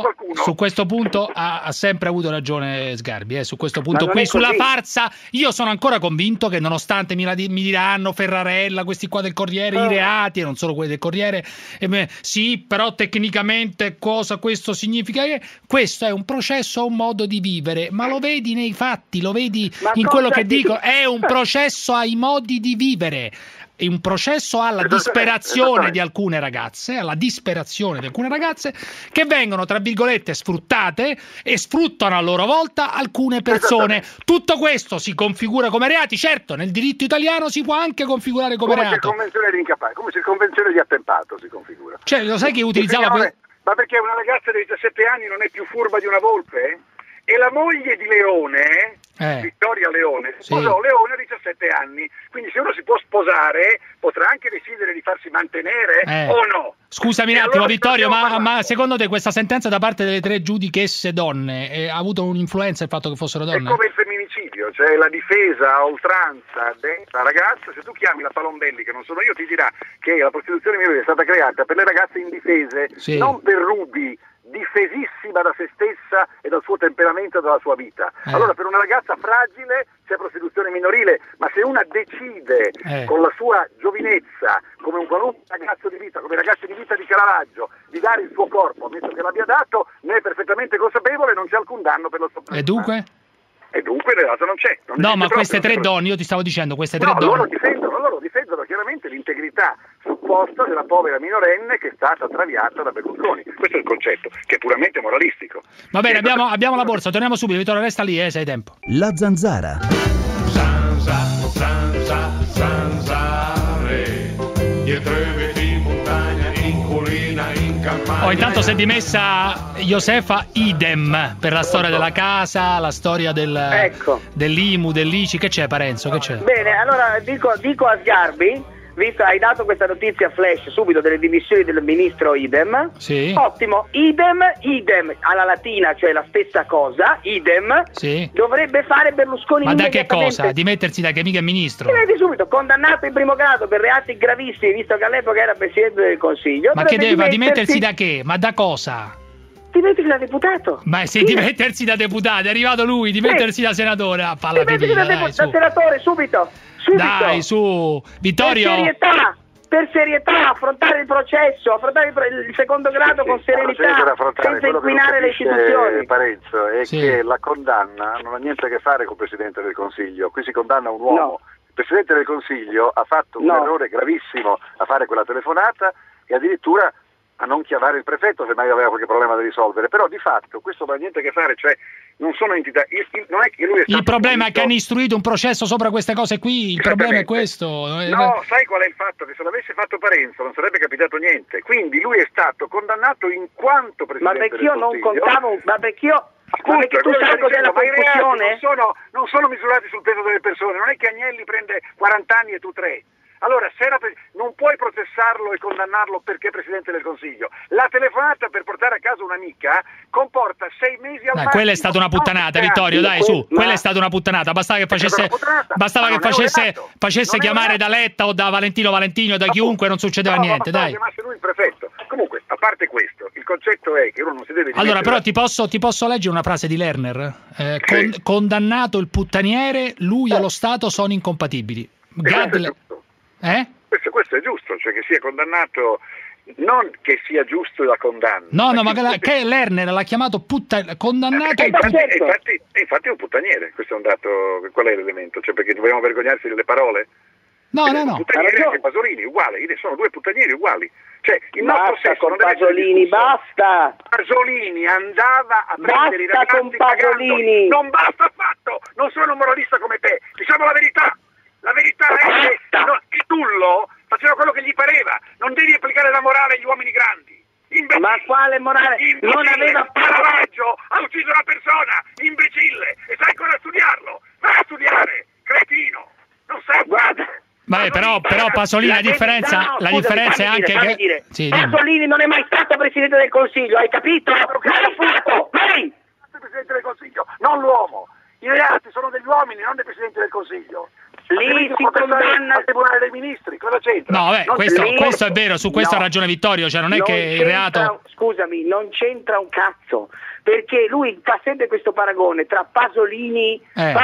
punto ha sempre avuto ragione Sgarbi, su questo punto qui, sulla farsa. Io sono ancora convinto che, nonostante mi diranno Ferrarella, questi qua del Corriere, i reati, e non solo quelli del Corriere, sì, però tecnicamente cosa questo significa? Questo è un processo, un modo di vivere, ma lo vedi nei fatti, lo vedi in quello che dico, è un processo ai modi di vivere. È un processo alla disperazione di alcune ragazze, che vengono, tra virgolette, sfruttate e sfruttano a loro volta alcune persone. Tutto questo si configura come reati, certo, nel diritto italiano si può anche configurare come reato. Come se il convenzione di attempato si configura. Cioè, lo sai che utilizzava... Ma perché una ragazza di 17 anni non è più furba di una volpe? E la moglie di Leone, Vittoria Leone, sposò Leone a 17 anni, quindi se uno si può sposare potrà anche decidere di farsi mantenere o no. Scusami un attimo, allora, Vittorio, ma secondo te questa sentenza da parte delle 3 giudichesse donne ha avuto un'influenza il fatto che fossero donne? È come il femminicidio, cioè la difesa a oltranza della ragazza. Se tu chiami la Palombelli, che non sono io, ti dirà che la prostituzione minorile è stata creata per le ragazze indifese, non per Ruby, difesissima da se stessa e dal suo temperamento e dalla sua vita. Allora per una ragazza fragile c'è prostituzione minorile, ma se una decide con la sua giovinezza, come un qualunque ragazzo di vita, come i ragazzi di vita di Caravaggio, di dare il suo corpo, ammesso che l'abbia dato, ne è perfettamente consapevole e non c'è alcun danno per lo sopra. E dunque? E dunque in realtà non c'è. No, ma queste 3 donne, io ti stavo dicendo, queste 3 donne... Loro difendono chiaramente l'integrità supposta della povera minorenne che è stata traviata da Berlusconi. Questo è il concetto, che è puramente moralistico. Va bene, abbiamo la borsa, torniamo subito. Vittorio, resta lì, se hai tempo. La zanzara. Zanzare, dietro i vetri in montagna, in collina, in campagna. Intanto si è dimessa Josefa Idem per la storia della casa, la storia dell'IMU, dell'ICI. Che c'è, Parenzo? Che c'è? Bene, allora dico a Sgarbi, visto hai dato questa notizia flash subito delle dimissioni del ministro Idem. Sì. Ottimo, idem alla latina, cioè la stessa cosa, idem. Sì. Dovrebbe fare Berlusconi. Ma da che cosa? Dimettersi da che mica è ministro? Dimetti subito, condannato in primo grado per reati gravissimi, visto che all'epoca era Presidente del Consiglio. Ma che deve dimettersi da che? Ma da cosa? Dimettersi da deputato. Ma se dimettersi da deputato, è arrivato lui, dimettersi da senatore, dimettersi da senatore subito. Dai, su, Vittorio. Per serietà, affrontare il processo, affrontare il secondo grado con serenità, senza inquinare le istituzioni. Parenzo è che la condanna non ha niente a che fare con il Presidente del Consiglio. Qui si condanna un uomo. No. Il Presidente del Consiglio ha fatto un errore gravissimo a fare quella telefonata e addirittura a non chiamare il prefetto se mai aveva qualche problema da risolvere, però di fatto questo non ha niente a che fare, cioè non sono entità, non è che lui è stato il problema è che hanno istruito un processo sopra queste cose qui, il problema è questo. No, sai qual è il fatto? Che se l'avesse fatto Parenzo non sarebbe capitato niente, quindi lui è stato condannato in quanto presidente del Consiglio. Ma perché io non contavo, ma perché io... Ma perché tu sai cos'è la confusione? Non sono misurati sul peso delle persone, non è che Agnelli prende 40 anni e tu 3. Allora, non puoi processarlo e condannarlo perché è Presidente del Consiglio. La telefonata per portare a casa un'amica comporta 6 mesi al massimo. Quella è stata una puttanata, Vittorio, dai, su. Quella è stata una puttanata. Bastava che facesse chiamare da Letta o da Valentino Valentino o da chiunque, non succedeva niente, dai. Chiamasse lui il prefetto. Comunque, a parte questo, il concetto è che uno non si deve... Allora, però ti posso leggere una frase di Lerner? Condannato il puttaniere, lui e lo Stato sono incompatibili. Questo è giusto, cioè che sia condannato, non che sia giusto la condanna. No, ma che Lerner l'ha chiamato condannato. Infatti è un puttaniere, questo è un dato. Qual è l'elemento? Cioè, perché dobbiamo vergognarsi delle parole? No. Puttaniere anche Pasolini, uguale, sono due puttanieri uguali. Cioè, il nostro sesso non deve Pasolini, basta! Pasolini andava a prendere i ragazzi pagandoli. Non basta affatto! Non sono un moralista come te, diciamo la verità! La verità è che Tullo faceva quello che gli pareva, non devi applicare la morale agli uomini grandi. Imbecille. Ma quale morale? Non aveva Caravaggio ha ucciso una persona, imbecille, e sai ancora studiarlo? Vai a studiare, cretino, non sai. Guarda. Vabbè, però Pasolini la differenza è anche che Pasolini non è mai stato Presidente del Consiglio, hai capito? Lei è Presidente del Consiglio, non l'uomo. I reati sono degli uomini, non dei Presidenti del Consiglio. Lì si condanna al Tribunale dei Ministri, cosa c'entra? No, vabbè, questo è vero, su questo ha ragione Vittorio, cioè non è che il reato... Scusami, non c'entra un cazzo, perché lui fa sempre questo paragone tra Pasolini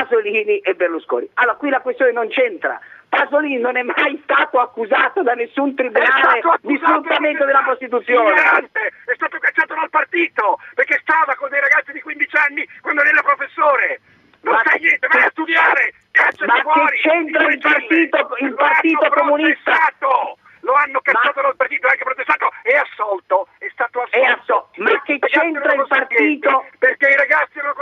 e Berlusconi. Allora, qui la questione non c'entra. Pasolini non è mai stato accusato da nessun tribunale di sfruttamento della Costituzione. È stato cacciato dal partito, perché stava con dei ragazzi di 15 anni quando era professore. Non sai niente, vai a studiare! Ma fuori, che c'entra il partito comunista? Lo hanno cacciato dal partito, anche protestato, è assolto, è stato assolto. Ma che c'entra il partito? Perché i ragazzi erano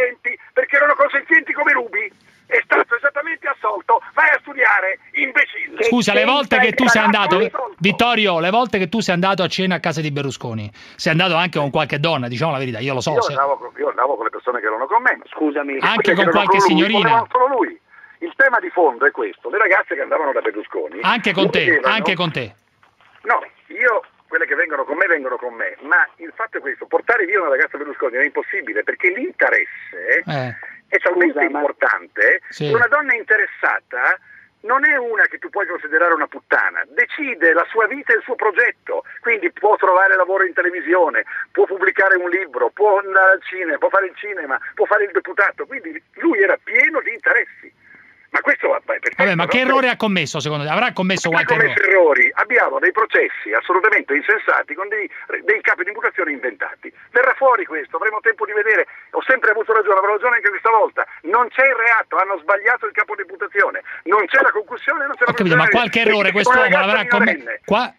consenzienti come Rubi. È stato esattamente assolto, vai a studiare, imbecille. Scusa, le volte che tu sei andato, Vittorio, le volte che tu sei andato a cena a casa di Berlusconi, sei andato anche con qualche donna, diciamo la verità, io lo so. Io andavo con le persone che erano con me, scusami. Anche con qualche signorina. Non solo lui. Il tema di fondo è questo, le ragazze che andavano da Berlusconi. Anche con te. No, quelle che vengono con me, ma il fatto è questo, portare via una ragazza Berlusconi è impossibile perché l'interesse è talmente importante che una donna interessata non è una che tu puoi considerare una puttana, decide la sua vita e il suo progetto, quindi può trovare lavoro in televisione, può pubblicare un libro, può andare al cinema, può fare il cinema, può fare il deputato, quindi lui era pieno di interessi. Ma questo va perfetto. Vabbè, ma che errore ha commesso secondo te? Avrà commesso qualche errori? Abbiamo dei processi assolutamente insensati con dei capi di imputazione inventati. Verrà fuori questo, avremo tempo di vedere. Ho sempre avuto ragione, avrò ragione anche questa volta. Non c'è il reato, hanno sbagliato il capo di imputazione. Non c'è la concussione, non c'è la concussione. Ma qualche errore quest'uomo l'avrà commesso?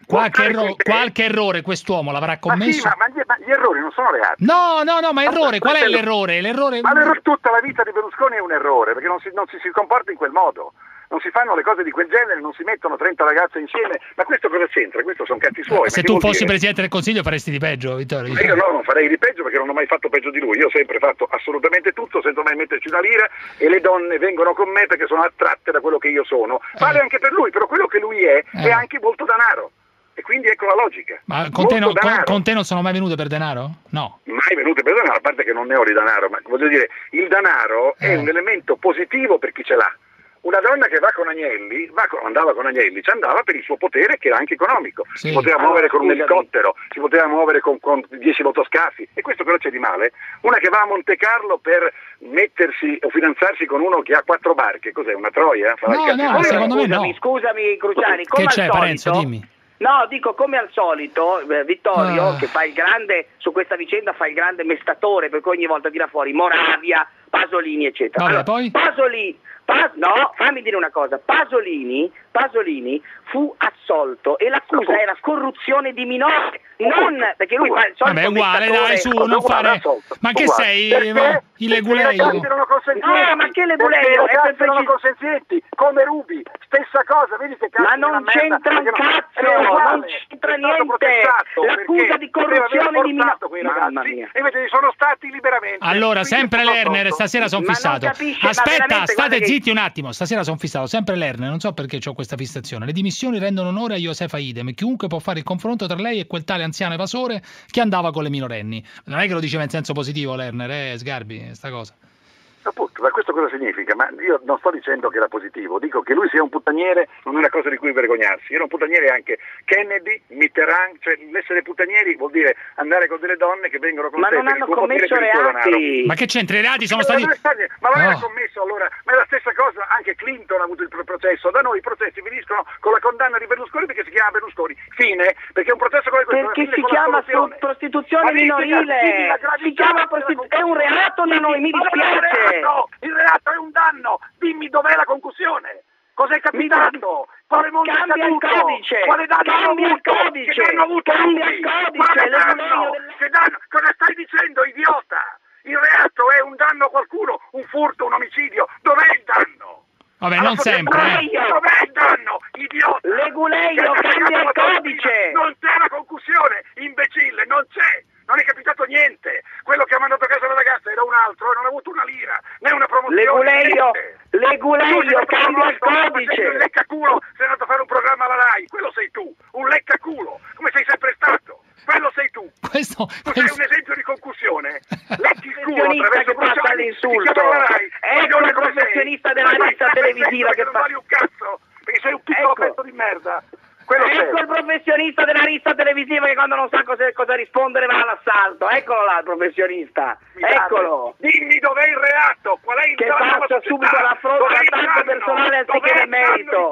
Qualche errore quest'uomo l'avrà commesso? Ma gli errori non sono reati. No, ma errore, qual è l'errore? Ma tutta la vita di Berlusconi è un errore, perché non si comporta in quel modo, non si fanno le cose di quel genere, non si mettono 30 ragazze insieme, ma questo cosa c'entra? Questo sono cazzi suoi. Se tu fossi Presidente del Consiglio faresti di peggio, Vittorio? Io no, non farei di peggio perché non ho mai fatto peggio di lui, io ho sempre fatto assolutamente tutto senza mai metterci una lira e le donne vengono con me perché sono attratte da quello che io sono. Vale anche per lui, però quello che lui è anche molto denaro. E quindi ecco la logica. Ma con te non sono mai venute per denaro? No. Mai venute per denaro, a parte che non ne ho di denaro, ma voglio dire, il denaro è un elemento positivo per chi ce l'ha. Una donna che va con Agnelli, andava con Agnelli, ci andava per il suo potere che era anche economico. Si poteva muovere con un elicottero, si poteva muovere con 10 motoscafi. E questo però c'è di male? Una che va a Monte Carlo per mettersi o fidanzarsi con uno che ha 4 barche, cos'è, una troia? No, secondo me no. Scusami Cruciani, come che c'è, al solito, Parenzo, dimmi. No, dico come al solito, Vittorio, che fa il grande, su questa vicenda fa il grande mestatore, perché ogni volta tira fuori Moravia, Pasolini, eccetera. Vabbè, allora, poi? No, fammi dire una cosa. Pasolini fu assolto e l'accusa era corruzione di minore, non perché lui fa il solito vabbè, uguale, dai, su, non fare. Ma che sei? Il leguleio? No, ma che leguleio? È per non consenzienti, come Ruby, stessa cosa, vedi che ma non c'entra un cazzo, non c'entra niente. L'accusa di corruzione di minore. Mamma mia. E invece sono stati liberamente. Allora, sempre Lerner, stasera sono fissato. Aspetta, state zitti un attimo, stasera sono fissato, sempre Lerner, non so perché ho questa fissazione. Le dimissioni rendono onore a Josefa Idem, chiunque può fare il confronto tra lei e quel tale anziano evasore che andava con le minorenni. Non è che lo diceva in senso positivo Lerner, Sgarbi, sta cosa. Appunto, ma questo cosa significa? Ma io non sto dicendo che era positivo, dico che lui sia un puttaniere non è una cosa di cui vergognarsi. Era un puttaniere anche Kennedy, Mitterrand, cioè l'essere puttanieri vuol dire andare con delle donne che vengono con ma te non hanno commesso reati. Ma che c'entra? I reati sono stati... Ma non era commesso allora, ma è la stessa cosa, anche Clinton ha avuto il processo, da noi i processi finiscono con la condanna di Berlusconi perché si chiama Berlusconi, fine, perché un processo come questo perché si chiama prostituzione minorile, si chiama è un reato da noi, mi dispiace. Il reato è un danno, dimmi dov'è la concussione, cos'è capitato, quale mondo è cambia il codice, quale danno cambia il codice, cambia il codice, cosa stai dicendo, idiota? Il reato è un danno a qualcuno, un furto, un omicidio, dov'è il danno? Vabbè, non sempre, Dov'è il danno, idiota? Leguleio, cambia il codice! Non c'è la concussione, imbecille, non c'è! Non è capitato niente! Quello che ha mandato a casa la ragazza era un altro e non ha avuto una lira, né una promozione. Leguleio, cambia il codice! Un leccaculo, sei andato a fare un programma alla RAI, quello sei tu, un leccaculo, come sei sempre stato. Quello sei tu. Tu sei un esempio di concussione. Lecchi il culo attraverso che passa all'insulto. Ecco il professionista della rivista televisiva che fa un cazzo, perché sei un piccolo pezzo di merda. Ecco il professionista della rivista televisiva che quando non sa cosa rispondere va all'assalto. Eccolo là il professionista. Eccolo. Dimmi dov'è il reato, qual è il che faccia subito l'attacco personale anziché del merito.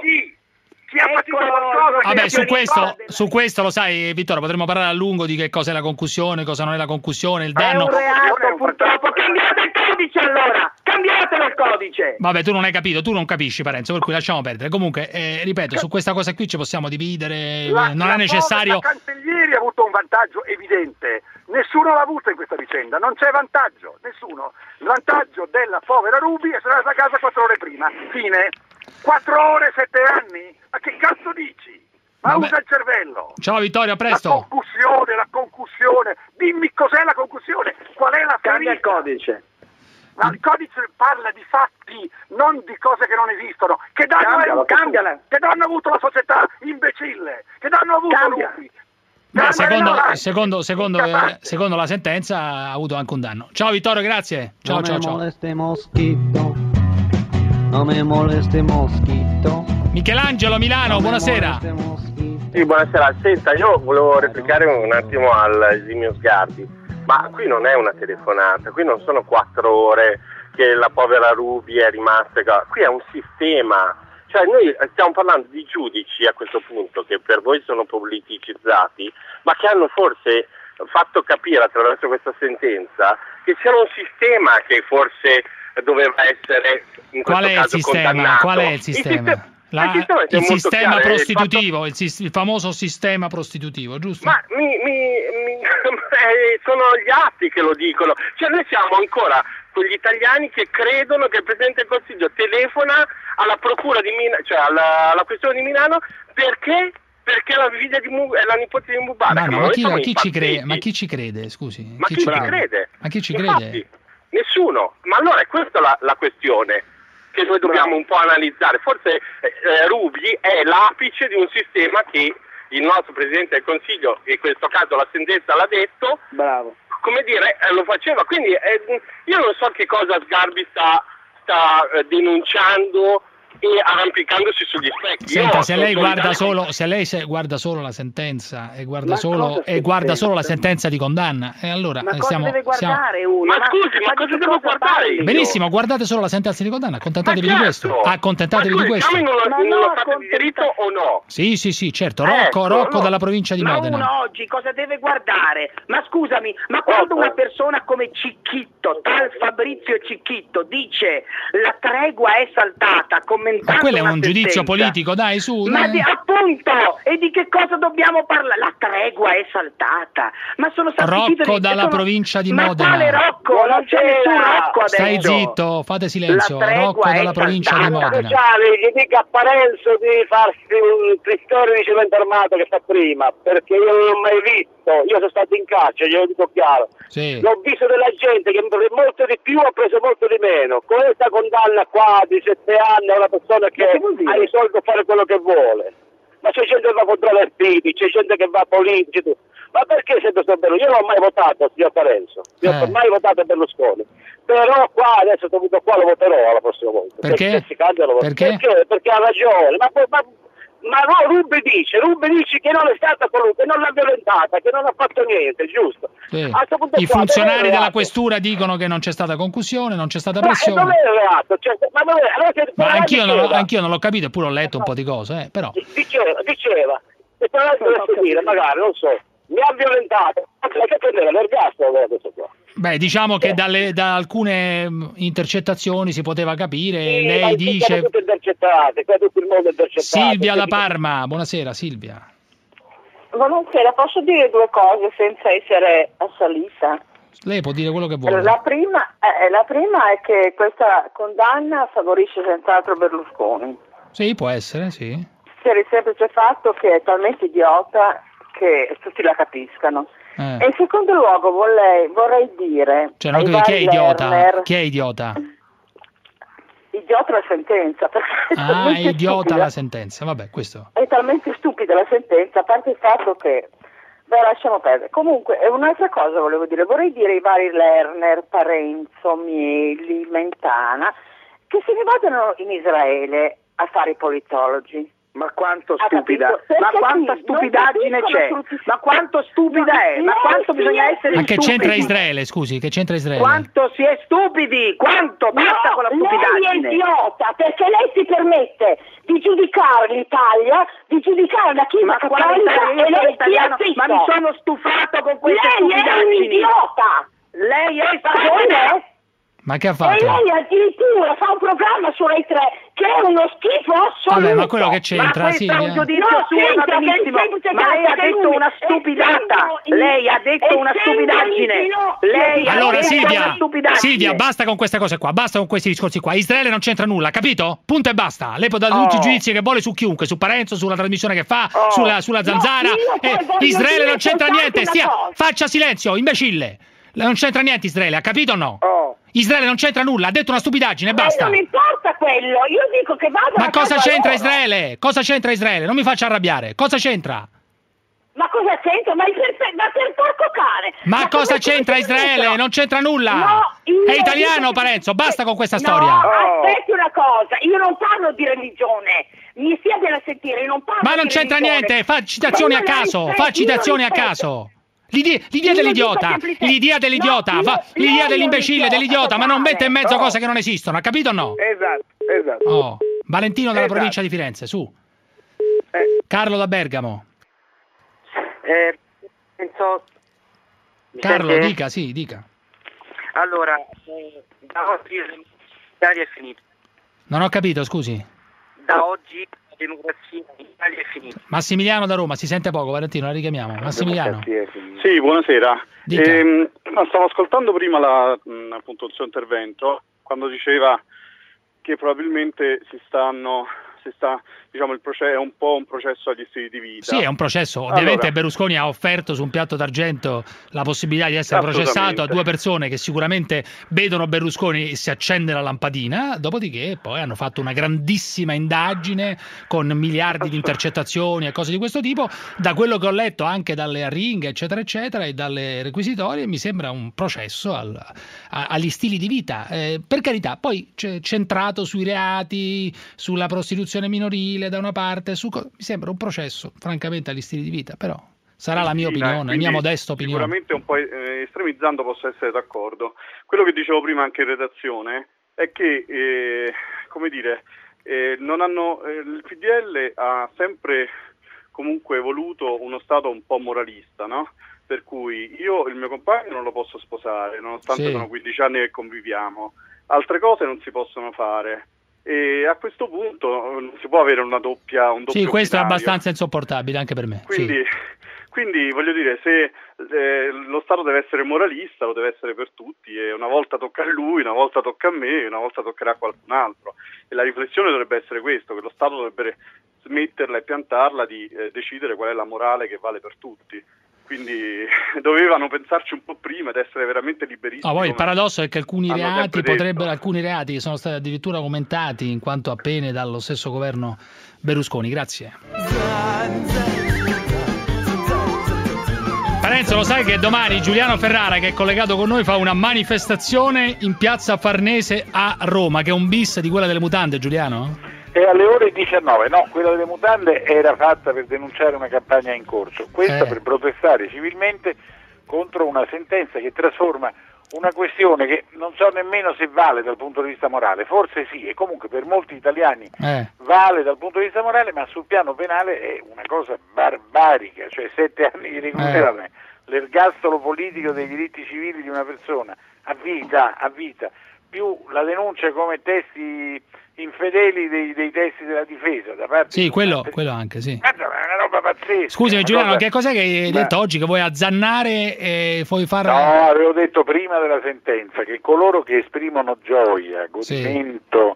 Vabbè, su questo lo sai, Vittorio, potremmo parlare a lungo di che cosa è la concussione, cosa non è la concussione, il danno. È un reato, purtroppo. Cambiate il codice allora! Cambiatelo il codice! Vabbè, tu non hai capito, tu non capisci, Parenzo, per cui lasciamo perdere. Comunque, ripeto, su questa cosa qui ci possiamo dividere, non è necessario. La Cancellieri ha avuto un vantaggio evidente, nessuno l'ha avuto in questa vicenda, non c'è vantaggio, nessuno. Il vantaggio della povera Ruby è essere andata a casa 4 ore prima, fine. 4 ore, 7 anni? Ma che cazzo dici? Ma usa il cervello. Ciao Vittorio, a presto. La concussione. Dimmi cos'è la concussione, qual è la ferita. Cambia il codice. Ma il codice parla di fatti, non di cose che non esistono. Che danno ha avuto la società, imbecille? Che danno ha avuto Ruby? Beh, secondo la sentenza ha avuto anche un danno. Ciao Vittorio, grazie. Ciao. Non mi moleste moschito. Michelangelo, Milano, buonasera. Sì, buonasera. Senta, io volevo replicare un attimo al esimio Sgarbi, ma qui non è una telefonata, qui non sono 4 ore che la povera Ruby è rimasta, qui è un sistema, cioè noi stiamo parlando di giudici a questo punto che per voi sono politicizzati, ma che hanno forse fatto capire attraverso questa sentenza che c'era un sistema che forse doveva essere in questo caso condannato. Qual è il sistema? Il sistema prostitutivo, il famoso sistema prostitutivo, giusto? Ma sono gli atti che lo dicono. Cioè noi siamo ancora quegli italiani che credono che il Presidente del Consiglio telefona alla procura di Milano, cioè alla questione di Milano, perché la figlia è la nipote di Mubarak. Ma chi ci crede? Scusi. Ma chi ci crede? Ma chi ci crede? Infatti, nessuno. Ma allora è questa la questione che noi dobbiamo un po' analizzare. Forse Ruby è l'apice di un sistema che il nostro Presidente del Consiglio, in questo caso la sentenza l'ha detto, bravo, come dire, lo faceva. Quindi io non so che cosa Sgarbi sta denunciando arrampicandosi sugli specchi. Senta, se lei guarda solo la sentenza e guarda solo la sentenza di condanna, e allora ma cosa deve guardare uno? Ma scusi, ma cosa devo guardare io? Benissimo, guardate solo la sentenza di condanna, accontentatevi di questo. Accontentatevi di questo. Siamo in uno stato di diritto o no? Sì, certo. Rocco dalla provincia di Modena. Ma uno oggi cosa deve guardare? Ma scusami, ma quando una persona come Cicchitto, tal Fabrizio Cicchitto, dice la tregua è saltata, commentando ma quello è un sentenza, giudizio politico, dai, su. Ma appunto, e di che cosa dobbiamo parlare? La tregua è saltata. Ma sono stati Rocco dalla provincia di Modena. Ma quale Rocco? Non c'è nessun Rocco adesso. Stai zitto, fate silenzio. Rocco dalla provincia di Modena. Gli dica a Parenzo di farsi un tristore di cemento armato che fa prima, perché io non l'ho mai visto. Io sono stato in caccia, glielo dico chiaro. Sì. L'ho visto della gente che molto di più ha preso molto di meno. Con questa condanna qua di 7 anni a una persona che ha risolto a fare quello che vuole. Ma c'è gente che va contro Vertini, c'è gente che va a politici. Ma perché sempre sto Berlusconi? Io non ho mai votato signor Parenzo, io non ho mai votato Berlusconi. Però qua adesso sono venuto qua, lo voterò la prossima volta. Perché? Perché ha ragione. Ma no, Rubi dice che non è stata colui, che non l'ha violentata, che non ha fatto niente, giusto? Sì. I funzionari della questura dicono che non c'è stata concussione, non c'è stata pressione. Ma non è reato, ma anch'io non l'ho capito, eppure ho letto un po' di cose, però. Diceva, e tra l'altro dovesse dire, magari, non so, mi ha violentato, che prendere l'ergastolo questo qua. Beh, diciamo che da alcune intercettazioni si poteva capire, lei dice... Tutte intercettate, tutto il mondo intercettato. Silvia da Parma, buonasera Silvia. Buonasera, posso dire due cose senza essere assalita? Lei può dire quello che vuole. La prima è che questa condanna favorisce senz'altro Berlusconi. Sì, può essere, sì. Per il semplice fatto che è talmente idiota che tutti la capiscano. E in secondo luogo vorrei dire... Cioè, non chi è idiota? Lerner, chi è idiota? Idiota la sentenza. È idiota la sentenza, vabbè, questo... È talmente stupida la sentenza, a parte il fatto che... Beh, lasciamo perdere. Comunque, un'altra cosa volevo dire. Vorrei dire ai vari Lerner, Parenzo, Mieli, Mentana, che se ne vadano in Israele a fare i politologi. Ma quanto stupida, ma quanta stupidaggine c'è, ma quanto stupida è, ma quanto bisogna essere stupidi. Ma che c'entra Israele, scusi, che c'entra Israele? Quanto si è stupidi, quanto, basta con la stupidaggine. Lei è idiota, perché lei si permette di giudicare l'Italia, di giudicare la Chiesa cattolica e lei italiano, ma mi sono stufato con queste stupidaggini. Lei è un idiota. Lei è stupida. Ma che ha fatto? E lei addirittura fa un programma su Rai 3 che è uno schifo assoluto. Vabbè, ma quello che c'entra, ma questo è un giudizio suo, va benissimo. Ma lei ha detto una stupidata. Lei ha detto una stupidaggine. Allora Silvia, basta con queste cose qua, basta con questi discorsi qua. Israele non c'entra nulla, capito? Punto e basta. Lei può dare tutti i giudizi che vuole su chiunque, su Parenzo, sulla trasmissione che fa, sulla zanzara. Israele non c'entra niente, faccia silenzio, imbecille. Non c'entra niente Israele, ha capito o no? Israele non c'entra nulla, ha detto una stupidaggine, basta. Non importa quello, io dico che vado. Ma cosa c'entra Israele? Cosa c'entra Israele? Non mi faccia arrabbiare, cosa c'entra? Ma cosa c'entra? Ma per porco cane! Ma cosa c'entra Israele? Non c'entra nulla! No, è italiano Parenzo, basta con questa storia! Aspetti una cosa, io non parlo di religione, mi sia della sentire, io non parlo Ma non c'entra niente, fa citazioni a caso, fa citazioni a caso! L'idea dell'idiota, l'idea dell'imbecille, dell'idiota, ma non mette in mezzo cose che non esistono, ha capito o no? Esatto. Valentino dalla provincia di Firenze, su. Carlo da Bergamo. Carlo, dica. Allora, da oggi l'Italia è finita. Non ho capito, scusi. Da oggi la democrazia in Italia è finita. Massimiliano da Roma, si sente poco, Valentino, la richiamiamo. Massimiliano. Sì, buonasera. Stavo ascoltando prima appunto il suo intervento, quando diceva che probabilmente si stanno se sta, diciamo, è un po' un processo agli stili di vita. Sì, è un processo. Ovviamente Berlusconi ha offerto su un piatto d'argento la possibilità di essere processato a 2 persone che sicuramente vedono Berlusconi e si accende la lampadina, dopodiché poi hanno fatto una grandissima indagine con miliardi di intercettazioni e cose di questo tipo. Da quello che ho letto anche dalle arringhe, eccetera, eccetera, e dalle requisitorie, mi sembra un processo agli stili di vita. Per carità, poi centrato sui reati, sulla prostituzione minorile da una parte, mi sembra un processo francamente agli stili di vita, però sarà la mia opinione, la mia modesta opinione. Sicuramente un po' estremizzando posso essere d'accordo. Quello che dicevo prima anche in redazione è che come dire, il PDL ha sempre comunque voluto uno Stato un po' moralista, no? Per cui io il mio compagno non lo posso sposare, nonostante sono 15 anni che conviviamo. Altre cose non si possono fare. E a questo punto non si può avere un doppio Sì, questo binario. È abbastanza insopportabile anche per me. Quindi voglio dire, se lo Stato deve essere moralista, lo deve essere per tutti, e una volta tocca a lui, una volta tocca a me, una volta toccherà a qualcun altro. E la riflessione dovrebbe essere questo, che lo Stato dovrebbe smetterla e piantarla di decidere qual è la morale che vale per tutti. Quindi dovevano pensarci un po' prima ed essere veramente liberissimi. Poi il paradosso è che alcuni reati sono stati addirittura aumentati in quanto a pene dallo stesso governo Berlusconi. Grazie. Parenzo, lo sai che domani Giuliano Ferrara, che è collegato con noi, fa una manifestazione in piazza Farnese a Roma, che è un bis di quella delle mutande, Giuliano? È alle ore 19, no, quella delle mutande era fatta per denunciare una campagna in corso, questa per protestare civilmente contro una sentenza che trasforma una questione che non so nemmeno se vale dal punto di vista morale, forse sì, e comunque per molti italiani vale dal punto di vista morale, ma sul piano penale è una cosa barbarica, cioè 7 anni di reclusione, l'ergastolo politico dei diritti civili di una persona a vita, più la denuncia come testi infedeli dei testi della difesa da parte di quello anche, sì. È una roba pazzesca. Scusami Giuliano, che cos'è che hai detto oggi, che vuoi azzannare e vuoi fare? No, avevo detto prima della sentenza che coloro che esprimono gioia, godimento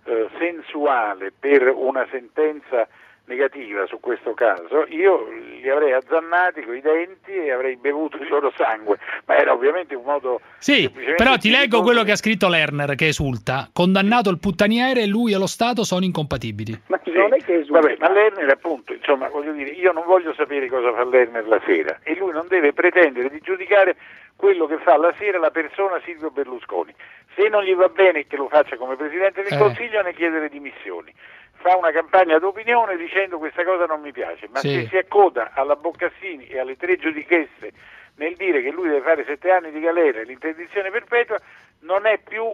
sensuale per una sentenza negativa su questo caso, io li avrei azzannati coi denti e avrei bevuto il loro sangue, ma era ovviamente un modo... Sì, però ti leggo quello che ha scritto Lerner, che esulta: condannato il puttaniere e lui e lo Stato sono incompatibili. Ma non è che esulta. Vabbè, ma Lerner appunto, insomma, voglio dire, io non voglio sapere cosa fa Lerner la sera e lui non deve pretendere di giudicare quello che fa la sera la persona Silvio Berlusconi. Se non gli va bene che lo faccia come Presidente del Consiglio, ne chiede le dimissioni. Fa una campagna d'opinione dicendo questa cosa non mi piace, ma se si accoda alla Boccassini e alle 3 giudichesse nel dire che lui deve fare 7 anni di galera e l'interdizione perpetua, non è più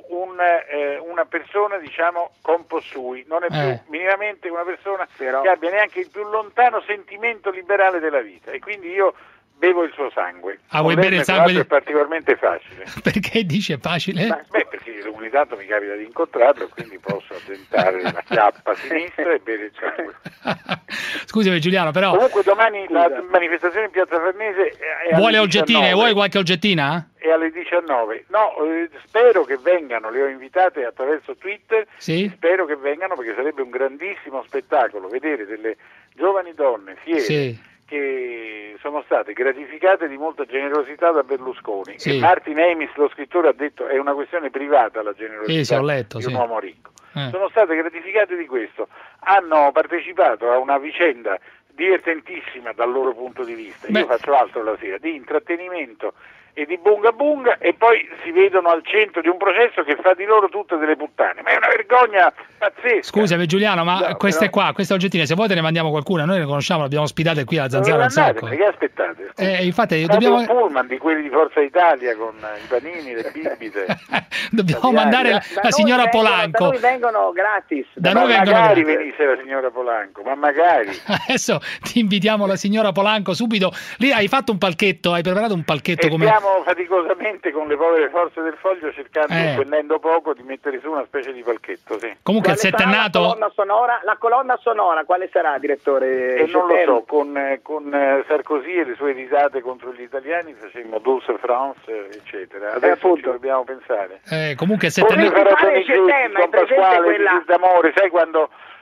una persona, diciamo, compos sui, non è più minimamente una persona che abbia neanche il più lontano sentimento liberale della vita, e quindi io bevo il suo sangue. Vuoi bere il sangue? È particolarmente facile. Perché dice facile? Perché ogni tanto mi capita di incontrarlo, quindi posso addentare la chiappa a sinistra e bere il sangue. Scusami Giuliano, però... Comunque domani la manifestazione in piazza Farnese è Vuole oggettine? Vuoi qualche oggettina? È alle 19. No, spero che vengano, le ho invitate attraverso Twitter, spero che vengano perché sarebbe un grandissimo spettacolo vedere delle giovani donne fiere che sono state gratificate di molta generosità da Berlusconi. E Martin Amis, lo scrittore, ha detto è una questione privata la generosità di un uomo ricco. Sono state gratificate di questo, hanno partecipato a una vicenda divertentissima dal loro punto di vista. Io faccio altro la sera, di intrattenimento e di bunga bunga, e poi si vedono al centro di un processo che fa di loro tutte delle puttane, ma è una vergogna pazzesca. Scusami Giuliano, ma queste oggettine, se vuoi te ne mandiamo qualcuna, noi le conosciamo, l'abbiamo ospitate qui alla Zanzara un sacco. Perché aspettate? Infatti dobbiamo un pullman di quelli di Forza Italia con i panini, le bibite. Dobbiamo mandare la signora Polanco. Da noi vengono gratis. Magari venisse la signora Polanco, ma magari. Adesso ti invitiamo la signora Polanco subito. Lì hai fatto un palchetto, hai preparato un palchetto come... Stiamo faticosamente con le povere forze del Foglio cercando, spendendo poco, di mettere su una specie di palchetto. Comunque il settennato... La colonna sonora quale sarà, direttore? E non lo so, con Sarkozy e le sue risate contro gli italiani facemmo Douce France, eccetera. Adesso ci dobbiamo pensare. Comunque il settennato... Con Pasquale, quella... d'amore, sai quando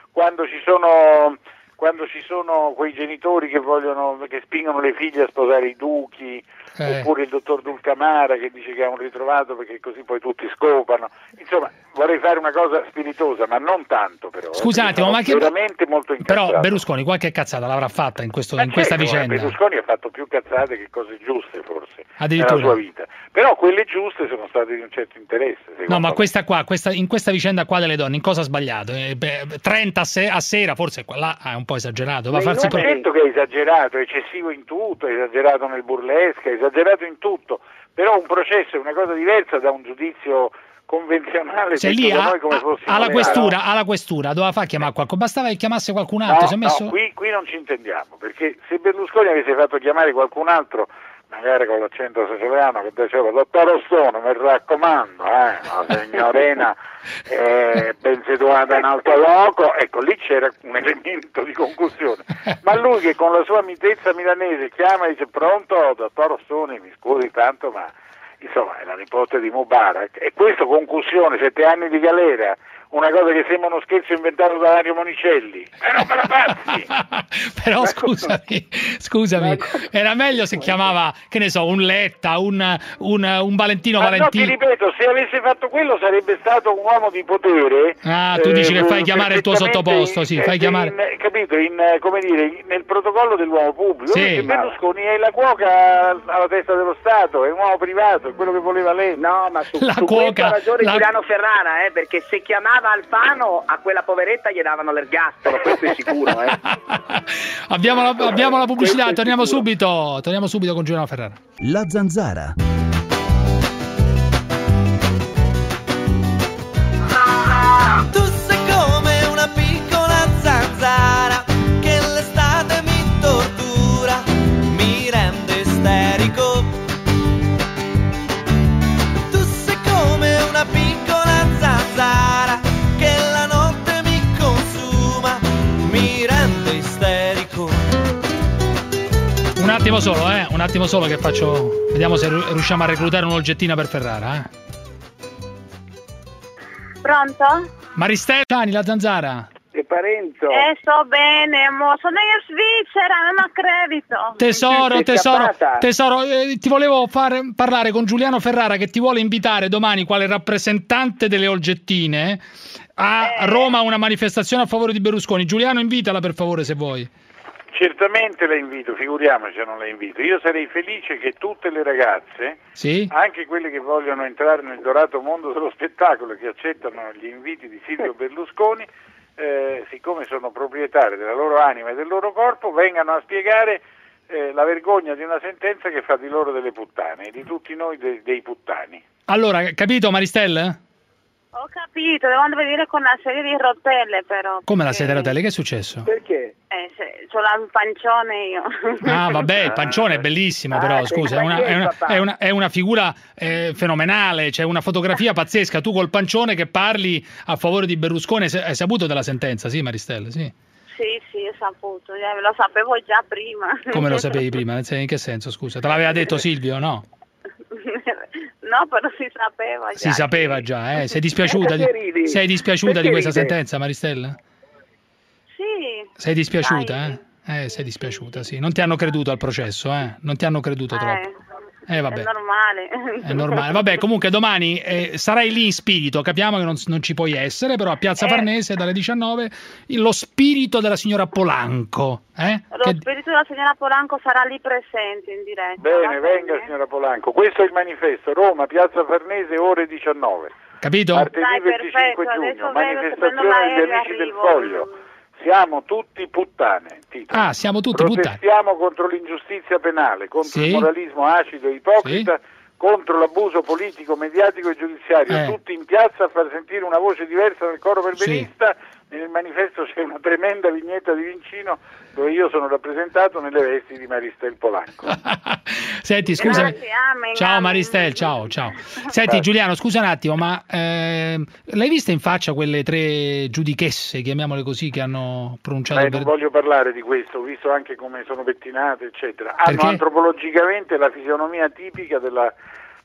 quando ci sono quei genitori che spingono le figlie a sposare i duchi, oppure il dottor Dulcamara che dice che ha un ritrovato perché così poi tutti scopano. Insomma, vorrei fare una cosa spiritosa, ma non tanto però. Scusa un attimo, ma che veramente molto incazzato. Però Berlusconi qualche cazzata l'avrà fatta in questa vicenda. Berlusconi ha fatto più cazzate che cose giuste forse nella Addirittura. sua vita. Però quelle giuste sono state di un certo interesse. No, ma in questa vicenda qua delle donne, in cosa ha sbagliato? 30 a sera, forse là è un po' esagerato. Non certo che è esagerato, è eccessivo in tutto, è esagerato nel burlesque, è esagerato in tutto, però un processo è una cosa diversa da un giudizio convenzionale. Cioè lì alla questura doveva far chiamare qualcuno, bastava che chiamasse qualcun altro. No, qui non ci intendiamo, perché se Berlusconi avesse fatto chiamare qualcun altro, magari con l'accento siciliano, che diceva dottor Rossone, mi raccomando, la signorina è ben situata in alto loco, ecco, lì c'era un elemento di concussione. Ma lui che con la sua mitezza milanese chiama e dice pronto, dottor Rossone, mi scusi tanto, ma insomma è la nipote di Mubarak, e questo concussione, 7 anni di galera, una cosa che sembra uno scherzo inventato da Dario Monicelli, non me la passi. Però scusami, era meglio se chiamava, che ne so, un Letta, un Valentino Valentino. No, ti ripeto, se avesse fatto quello sarebbe stato un uomo di potere. Tu dici che fai chiamare il tuo sottoposto, sì, fai chiamare. Capito, come dire, nel protocollo dell'uomo pubblico. Sì. Berlusconi è la cuoca alla testa dello Stato, è un uomo privato, è quello che voleva lei. No, ma su questo ha ragione Giuliano Ferrara, perché se chiamava Alfano a quella poveretta gli davano l'ergastolo, questo è sicuro. Abbiamo la pubblicità, torniamo subito con Giuliano Ferrara. La Zanzara. Tu sei come una piccola zanzara che l'estate mi tortura, mi rende isterico. Tu sei come una piccola zanzara che la notte mi consuma, mi rende isterico. Un attimo solo che faccio, vediamo se riusciamo a reclutare un'oggettina per Ferrara. Pronto? Maristella Ciani, la Zanzara. E Parenzo. Sto bene, mo sono in Svizzera, non ho credito. Tesoro, ti volevo parlare con Giuliano Ferrara che ti vuole invitare domani quale rappresentante delle Olgettine a Roma a una manifestazione a favore di Berlusconi. Giuliano, invitala per favore se vuoi. Certamente la invito, figuriamoci se non la invito. Io sarei felice che tutte le ragazze, anche quelle che vogliono entrare nel dorato mondo dello spettacolo, che accettano gli inviti di Silvio Berlusconi, siccome sono proprietarie della loro anima e del loro corpo, vengano a spiegare la vergogna di una sentenza che fa di loro delle puttane e di tutti noi dei puttani. Allora, capito Maristella? Ho capito, devo venire con una serie di rotelle però. Come la serie di rotelle? Che è successo? Perché? C'ho un pancione io. Ah vabbè, il pancione è bellissimo però, scusa, è una figura fenomenale, c'è una fotografia pazzesca, tu col pancione che parli a favore di Berlusconi, hai saputo della sentenza, sì Maristella, sì? Sì, ho saputo, lo sapevo già prima. Come lo sapevi prima? In che senso, scusa? Te l'aveva detto Silvio, no? No, però si sapeva già. Si sapeva già, Sei dispiaciuta di questa sentenza, Maristella? Sì. Sei dispiaciuta, sei dispiaciuta, sì. Non ti hanno creduto al processo, Non ti hanno creduto troppo. Vabbè. È normale. Vabbè, comunque domani sarai lì in spirito, capiamo che non ci puoi essere, però a Piazza Farnese dalle 19 lo spirito della signora Polanco. Lo spirito della signora Polanco sarà lì presente in diretta. Bene, venga signora Polanco. Questo è il manifesto. Roma, Piazza Farnese, ore 19. Capito? Martedì 25 giugno, manifestazione degli Amici del Foglio. Siamo tutti puttane. Tito. Siamo tutti puttane. Protestiamo contro l'ingiustizia penale, contro il moralismo acido e ipocrita, contro l'abuso politico, mediatico e giudiziario. Tutti in piazza a far sentire una voce diversa del coro perbenista. Nel manifesto c'è una tremenda vignetta di Vincino dove io sono rappresentato nelle vesti di Maristel Polanco. Senti, scusami. Ciao Maristel, ciao. Senti Giuliano, scusa un attimo, ma l'hai vista in faccia quelle 3 giudichesse, chiamiamole così, che hanno pronunciato... non voglio parlare di questo, ho visto anche come sono pettinate, eccetera. Hanno antropologicamente la fisionomia tipica della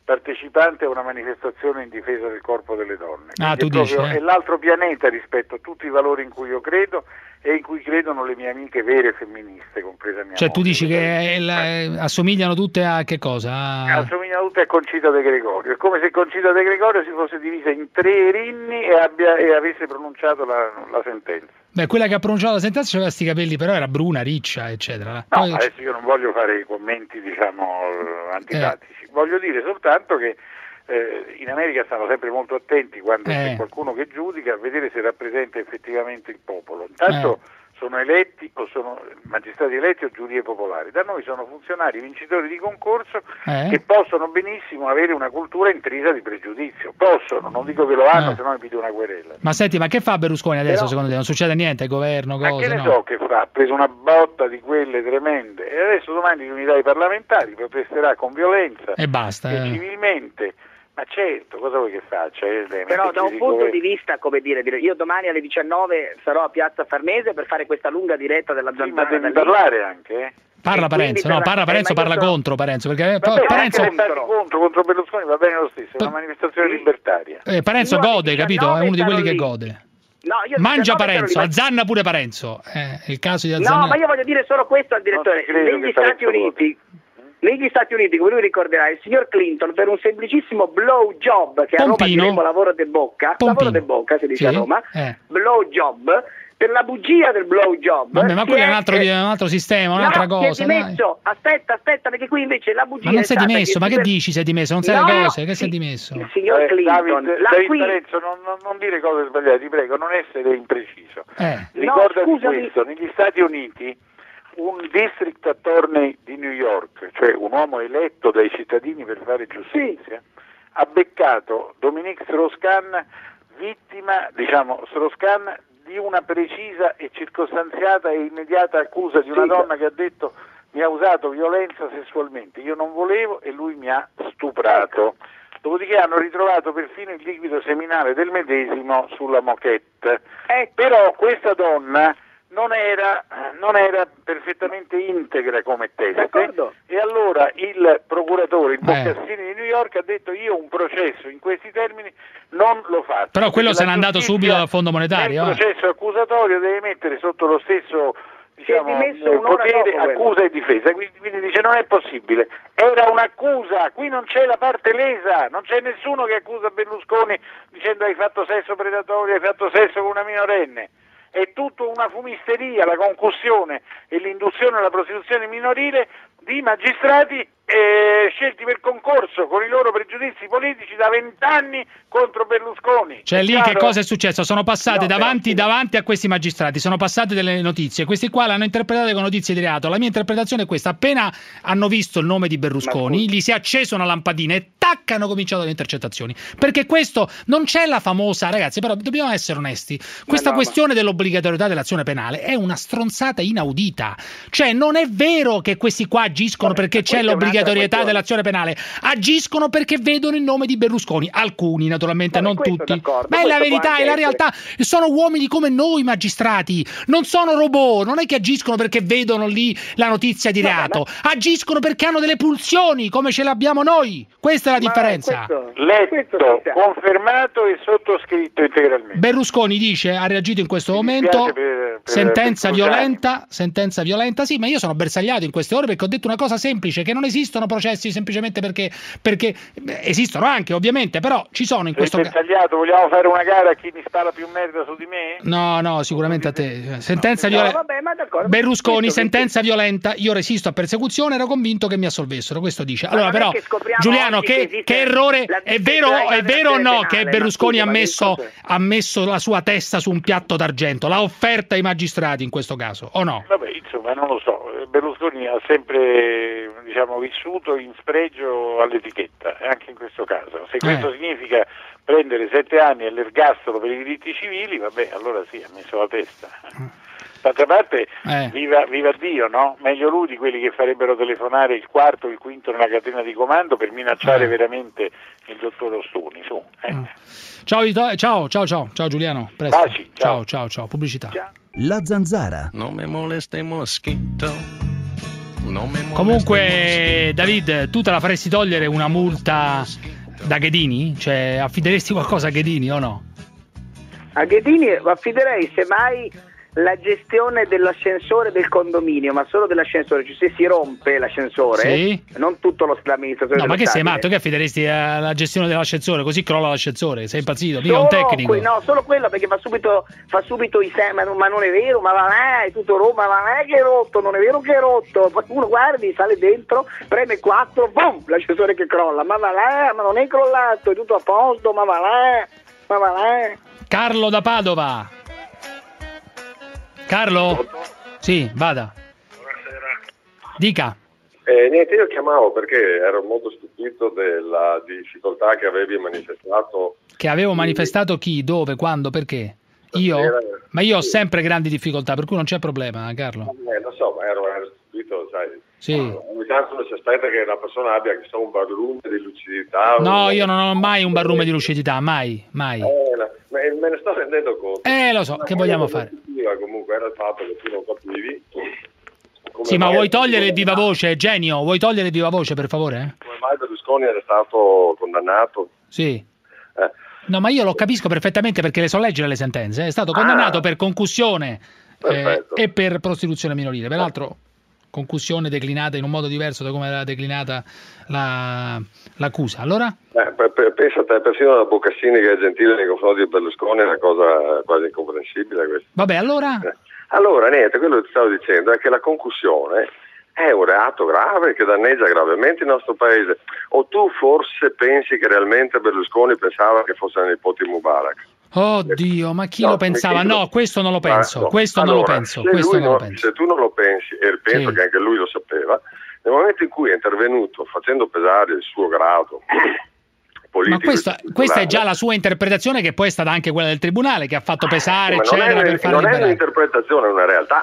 partecipante a una manifestazione in difesa del corpo delle donne. Tu dici, è l'altro pianeta rispetto a tutti i valori in cui io credo e in cui credono le mie amiche vere femministe, compresa mia Cioè moglie. tu dici che assomigliano tutte a che cosa? Assomigliano tutte a Concita De Gregorio. È come se Concita De Gregorio si fosse divisa in 3 erinni e avesse pronunciato la sentenza. Beh, quella che ha pronunciato la sentenza aveva sti capelli, però era bruna, riccia, eccetera. No, Poi... adesso io non voglio fare commenti, antipatici. Voglio dire soltanto che in America stanno sempre molto attenti quando c'è qualcuno che giudica a vedere se rappresenta effettivamente il popolo. Intanto sono eletti o sono magistrati eletti o giurie popolari. Da noi sono funzionari vincitori di concorso che possono benissimo avere una cultura intrisa di pregiudizio. Possono, non dico che lo hanno, se no mi pido una querela. Ma senti, ma che fa Berlusconi adesso secondo te? Non succede niente, governo, cose? Ma che ne so che fa? Ha preso una botta di quelle tremende e adesso domani riunirà i parlamentari, protesterà con violenza e basta, e civilmente. Ma certo, cosa vuoi che faccia? Però da un punto di vista, come dire, io domani alle 19 sarò a Piazza Farnese per fare questa lunga diretta della Zanzara. Ma devi parlare anche, Parla Parenzo, parla contro Parenzo, perché Parenzo contro Berlusconi va bene lo stesso, è una manifestazione libertaria. Parenzo gode, capito? È uno di quelli che gode. No, mangia Parenzo, azzanna pure Parenzo. È il caso di azzannare. No, ma io voglio dire solo questo al direttore. Negli Stati Uniti, come lui ricorderà, il signor Clinton per un semplicissimo blow job, che a Roma diremmo lavoro de bocca si dice a Roma, blow job, per la bugia del blow job. Vabbè, ma quello è un altro sistema, un'altra cosa. Si è dimesso, aspetta, perché qui invece la bugia. Ma non si è dimesso, ma che dici si è dimesso? Non sai le cose, che si è dimesso? Il signor Clinton. David Parenzo, non dire cose sbagliate, ti prego, non essere impreciso. Ricordati questo, negli Stati Uniti un district attorney di New York, cioè un uomo eletto dai cittadini per fare giustizia, ha beccato Dominique Strauss-Kahn, vittima, Strauss-Kahn, di una precisa e circostanziata e immediata accusa di una donna che ha detto mi ha usato violenza sessualmente, io non volevo e lui mi ha stuprato. Dopodiché hanno ritrovato perfino il liquido seminale del medesimo sulla moquette. Però questa donna non era perfettamente integra come teste e allora il procuratore, il Boccassini di New York ha detto io un processo in questi termini non lo faccio. Però quello se n'è andato subito dal Fondo Monetario. Il processo accusatorio deve mettere sotto lo stesso potere accusa e difesa, quindi dice non è possibile, era un'accusa, qui non c'è la parte lesa, non c'è nessuno che accusa Berlusconi dicendo hai fatto sesso predatorio, hai fatto sesso con una minorenne. È tutto una fumisteria, la concussione e l'induzione alla prostituzione minorile di magistrati scelti per concorso con i loro pregiudizi politici da 20 anni contro Berlusconi. Cioè lì che cosa è successo? Sono passate davanti a questi magistrati, sono passate delle notizie, questi qua l'hanno interpretate con notizie di reato. La mia interpretazione è questa: appena hanno visto il nome di Berlusconi gli si è accesa una lampadina e tac hanno cominciato le intercettazioni, perché questo non c'è la famosa, ragazzi, però dobbiamo essere onesti, questa questione dell'obbligatorietà dell'azione penale è una stronzata inaudita, cioè non è vero che questi qua agiscono perché c'è l'obbligatorietà dell'azione penale, agiscono perché vedono il nome di Berlusconi, alcuni naturalmente, non tutti, ma è la verità, è la realtà, sono uomini come noi magistrati, non sono robot, non è che agiscono perché vedono lì la notizia di reato, agiscono perché hanno delle pulsioni come ce l'abbiamo noi, questa è la differenza. Letto, confermato e sottoscritto integralmente. Berlusconi dice, ha reagito in questo momento, sentenza violenta, sì, ma io sono bersagliato in queste ore perché ho detto una cosa semplice, che non esistono processi semplicemente perché esistono anche ovviamente, però ci sono in questo caso. Vogliamo fare una gara a chi mi spara più merda su di me? No, sicuramente a te. Sentenza violenta. Berlusconi, sentenza violenta, io resisto a persecuzione, ero convinto che mi assolvessero, questo dice. Allora però, Giuliano, che errore, è vero o no che Berlusconi ha messo la sua testa su un piatto d'argento, l'ha offerta ai magistrati in questo caso, o no? Vabbè, insomma, non lo so. Berlusconi ha sempre vissuto in spregio all'etichetta, anche in questo caso. Se questo significa prendere 7 anni all'ergastolo per i diritti civili, vabbè, allora sì, ha messo la testa. D'altra parte, viva Dio, no? Meglio lui di quelli che farebbero telefonare il quarto o il quinto nella catena di comando per minacciare veramente il dottor Ostuni. Ciao Giuliano, presto. Baci, ciao, pubblicità. La Zanzara. Non me moleste mosquito. Comunque, David, tu te la faresti togliere una multa da Ghedini? Cioè, affideresti qualcosa a Ghedini o no? A Ghedini affiderei semmai la gestione dell'ascensore del condominio, ma solo dell'ascensore, cioè se si rompe l'ascensore, sì, non tutto l'amministratore. No, ma che sei matto? Che affideresti la gestione dell'ascensore? Così crolla l'ascensore, sei impazzito? Mica un tecnico. No, solo quello, perché fa subito i ma non è vero, ma va è tutto rotto, ma non è che è rotto, non è vero che è rotto. Poi uno guardi, sale dentro, preme 4, boom, l'ascensore che crolla, ma va là, ma non è crollato, è tutto a posto, ma va là. Carlo da Padova. Carlo? Sì, vada. Buonasera. Dica. Niente, io chiamavo perché ero molto stupito della difficoltà che avevi manifestato. Che avevo manifestato chi, dove, quando, perché? Io? Ma io ho sempre grandi difficoltà, per cui non c'è problema, Carlo. Lo so, ma ero stupito, sai. Sì. Ogni tanto uno si aspetta che una persona abbia un barlume di lucidità. No, io non ho mai un barlume di lucidità, mai. Me ne sto rendendo conto. Lo so, che vogliamo fare? Comunque era il fatto che tu non capivi. Sì, ma vuoi togliere il viva voce, genio? Vuoi togliere il viva voce, per favore? Come mai Berlusconi era stato condannato? Sì. No, ma io lo capisco perfettamente perché le so leggere le sentenze. È stato condannato per concussione e per prostituzione minorile. Peraltro, concussione declinata in un modo diverso da come era declinata l'accusa. Allora? Pensa a te, persino la Boccassini che è gentile nei confronti di Berlusconi è una cosa quasi incomprensibile questa. Vabbè, allora? Allora, niente, quello che ti stavo dicendo è che la concussione è un reato grave che danneggia gravemente il nostro paese. O tu forse pensi che realmente Berlusconi pensava che fosse la nipote di Mubarak? Oddio, ma chi lo pensava? No, questo non lo penso. Non lo penso. Se tu non lo pensi, e penso che anche lui lo sapeva, nel momento in cui è intervenuto facendo pesare il suo grado politico, ma questa è già la sua interpretazione, che poi è stata anche quella del tribunale, che ha fatto pesare, eccetera, per far non liberare. è un'interpretazione, è una realtà.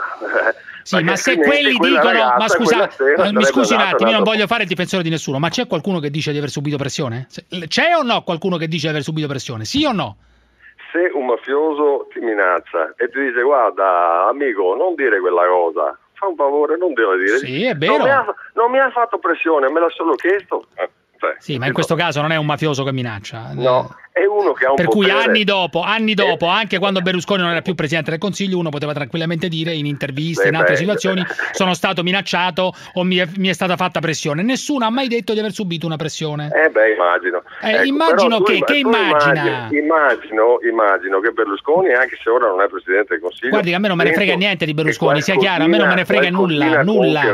Sì, ma se quelli dicono, ma scusa, mi scusi un attimo, io non voglio fare il difensore di nessuno, ma c'è qualcuno che dice di aver subito pressione? C'è o no qualcuno che dice di aver subito pressione? Sì o no? Se un mafioso ti minaccia e ti dice guarda amico, non dire quella cosa, fa un favore, non devo dire. Sì, è vero. Non mi ha fatto pressione, me l'ha solo chiesto. Sì, ma in questo caso non è un mafioso che minaccia. No, è uno che ha un per potere. Cui anni dopo, anche quando Berlusconi non era più Presidente del Consiglio, uno poteva tranquillamente dire in interviste, in altre situazioni, sono stato minacciato o mi è stata fatta pressione. Nessuno ha mai detto di aver subito una pressione. Immagino. Immagino che immagina? Immagino che Berlusconi, anche se ora non è Presidente del Consiglio... Guardi, a me non me ne frega niente di Berlusconi, sia chiaro, a me non me ne frega nulla.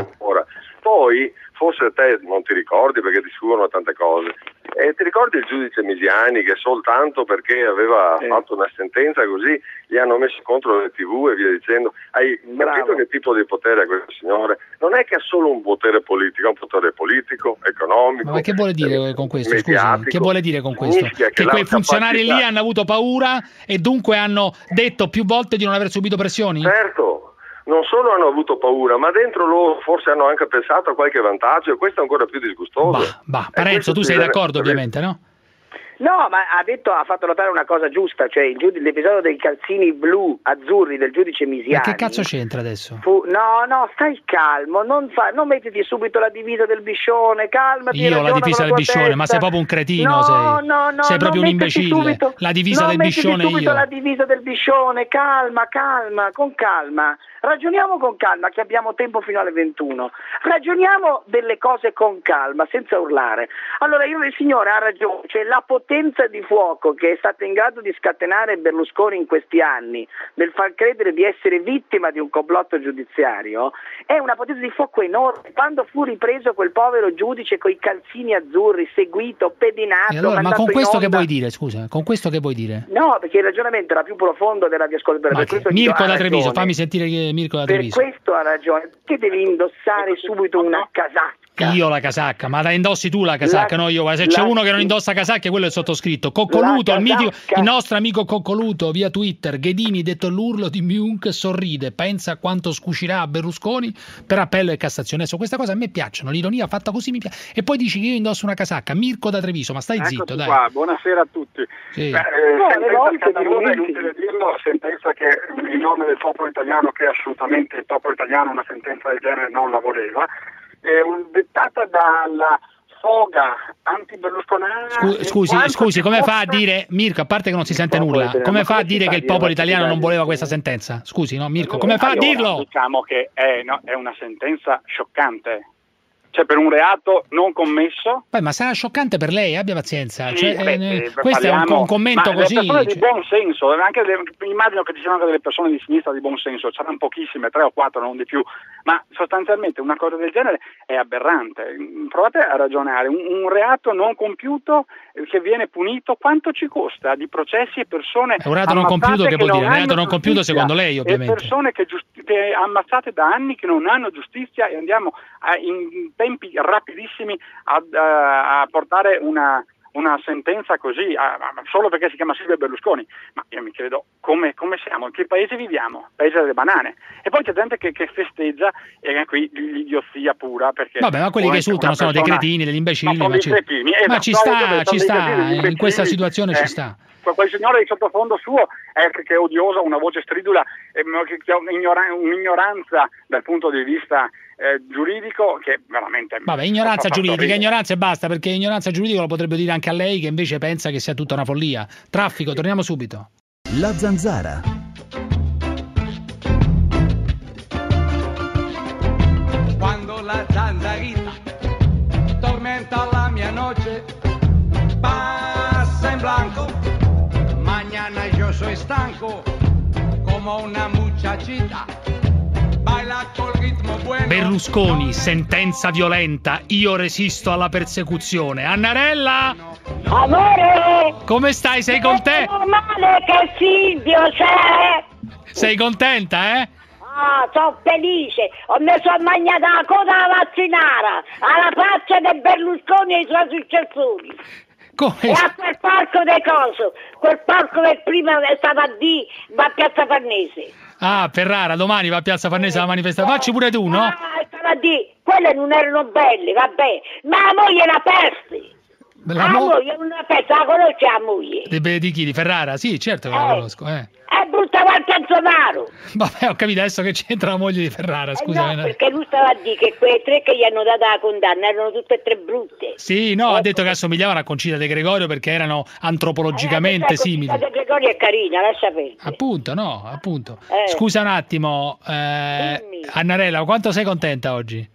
Poi... Forse te non ti ricordi perché ti sfuggono tante cose. Ti ricordi il giudice Misiani che soltanto perché aveva fatto una sentenza così gli hanno messo contro le TV e via dicendo? Hai capito che tipo di potere ha questo signore? Non è che ha solo un potere politico, è un potere politico, economico. Ma che vuole dire con questo? Scusi, che vuole dire con questo? Che quei funzionari lì hanno avuto paura e dunque hanno detto più volte di non aver subito pressioni? Certo. Non solo hanno avuto paura, ma dentro loro forse hanno anche pensato a qualche vantaggio e questo è ancora più disgustoso. Parenzo, tu sei d'accordo ovviamente, no? No, ma ha fatto notare una cosa giusta, cioè l'episodio dei calzini azzurri del giudice Misiani. Ma che cazzo c'entra adesso? No, stai calmo, non mettiti subito la divisa del Biscione, calmati. Io la divisa del Biscione, ma sei proprio un cretino, sei proprio un imbecille. La divisa del Biscione subito la divisa del Biscione, calma, con calma. Ragioniamo con calma, che abbiamo tempo fino alle 21. Ragioniamo delle cose con calma, senza urlare. Allora, il signore ha ragione, cioè la potenza di fuoco che è stata in grado di scatenare Berlusconi in questi anni, nel far credere di essere vittima di un complotto giudiziario, è una potenza di fuoco enorme. Quando fu ripreso quel povero giudice coi calzini azzurri, seguito, pedinato, e allora, ma con questo che vuoi dire, scusa? Con questo che vuoi dire? No, perché il ragionamento era più profondo della radioascoltatore. Mirko da Treviso, fammi sentire Mirko da Treviso. Per questo ha ragione, perché devi indossare subito una casacca? Io la casacca, ma la indossi tu la casacca, no io. Se c'è uno che non indossa casacche, quello è sottoscritto. Coccoluto, il nostro amico Coccoluto via Twitter, Ghedini detto l'urlo di Miunch sorride, pensa quanto scucirà a Berlusconi per appello e Cassazione. Adesso questa cosa a me piacciono, l'ironia fatta così mi piace. E poi dici che io indosso una casacca. Mirko da Treviso, ma stai zitto, dai. Qua. Buonasera a tutti. Sì. Sentenza che in nome del popolo italiano, che assolutamente il popolo italiano una sentenza del genere non la voleva, dettata dalla foga anti-berlusconiana. Scusi, come fa a dire, Mirko, a parte che non si sente nulla, come fa a dire che il popolo italiano non voleva questa sentenza? Scusi, no, Mirko, come fa a dirlo? Diciamo che è una sentenza scioccante. Cioè, per un reato non commesso. Beh, ma sarà scioccante per lei, abbia pazienza. Sì, questo è un commento così. Persone di buon senso, immagino che ci siano anche delle persone di sinistra di buon senso, saranno pochissime, 3 o 4, non di più, ma sostanzialmente una cosa del genere è aberrante. Provate a ragionare, un reato non compiuto che viene punito, quanto ci costa di processi e persone è un reato non compiuto, che vuol dire? Un reato non compiuto secondo lei, ovviamente. E persone che ammazzate da anni che non hanno giustizia, e andiamo in tempi rapidissimi a portare una sentenza così, solo perché si chiama Silvio Berlusconi. Ma io mi chiedo come siamo, in che paese viviamo? Paese delle banane. E poi c'è gente che festeggia, e qui l'idiozia pura, perché vabbè, ma quelli che esultano sono dei cretini, degli imbecilli, ma ci sta, in questa situazione ci sta. Quel signore di sottofondo suo che è odioso, una voce stridula, che ha un'ignoranza dal punto di vista giuridico che veramente... Vabbè, ignoranza giuridica, ignoranza e basta, perché ignoranza giuridica lo potrebbe dire anche a lei, che invece pensa che sia tutta una follia. Traffico, torniamo subito. La Zanzara. Quando la zanzarita tormenta la mia noche, passa in blanco, mañana yo soy stanco, como una muchachita. Berlusconi, sentenza violenta, io resisto alla persecuzione. Annarella? Amore! Come stai? Sei contenta? Meno male che Silvio c'è! Sei contenta, eh? Ah, sono felice! Mi sono mangiata la coda alla vaccinara, alla faccia del Berlusconi e i suoi successori! Come? E a quel parco dei coso, quel parco che prima stava va a Piazza Farnese. Ah, Ferrara, domani va a Piazza Farnese la manifestazione. Facci pure tu, no? Stava quelle non erano belle, vabbè. Ma la moglie la perse. La moglie non la perse, la conosce la moglie. Di chi? Di Ferrara? Sì, certo che la conosco, È brutta quanto Anzonaro. Vabbè, ho capito adesso che c'entra la moglie di Ferrara, scusa. No, perché lui stava a dire che quelle 3 che gli hanno dato la condanna erano tutte e 3 brutte. Sì, no, ha detto che assomigliavano a Concita De Gregorio perché erano antropologicamente simili. Concita De Gregorio è carina, lascia perdere. Appunto, no, appunto. Scusa un attimo, Annarella, quanto sei contenta oggi?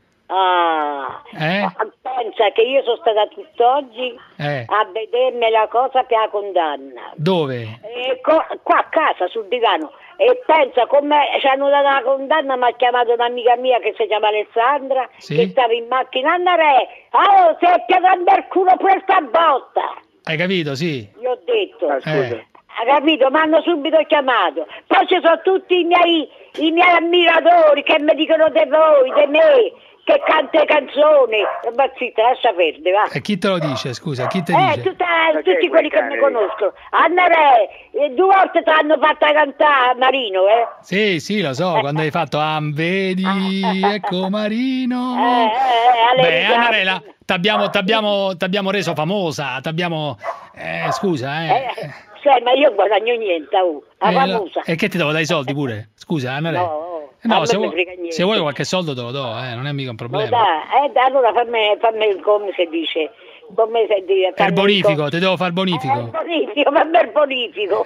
Pensa che io sono stata tutt'oggi a vedermi la cosa per la condanna. Dove? Qua a casa sul divano. E pensa come ci hanno dato la condanna, mi ha chiamato un'amica mia che si chiama Alessandra, che stava in macchina. Andare, se è piato per culo pure sta botta. Hai capito, sì? Gli ho detto. Ha capito? Mi hanno subito chiamato. Poi ci sono tutti i miei ammiratori che mi dicono di voi, di me, che canta canzoni. Ma zitta, lascia perdere, va. E chi te lo dice, scusa? Chi te dice? Tutti quelli che mi conoscono. Andare, 2 volte ti hanno fatto cantare Marino, Sì, lo so, quando hai fatto vedi, ecco Marino. Beh, Annarella, t'abbiamo reso famosa, scusa, ma io guadagno niente, famosa. E che ti devo dare i soldi pure? Scusa, Annarella. No, se vuoi qualche soldo te lo do, non è mica un problema. Allora fammi come si dice. Per bonifico, ti devo far bonifico. Per bonifico.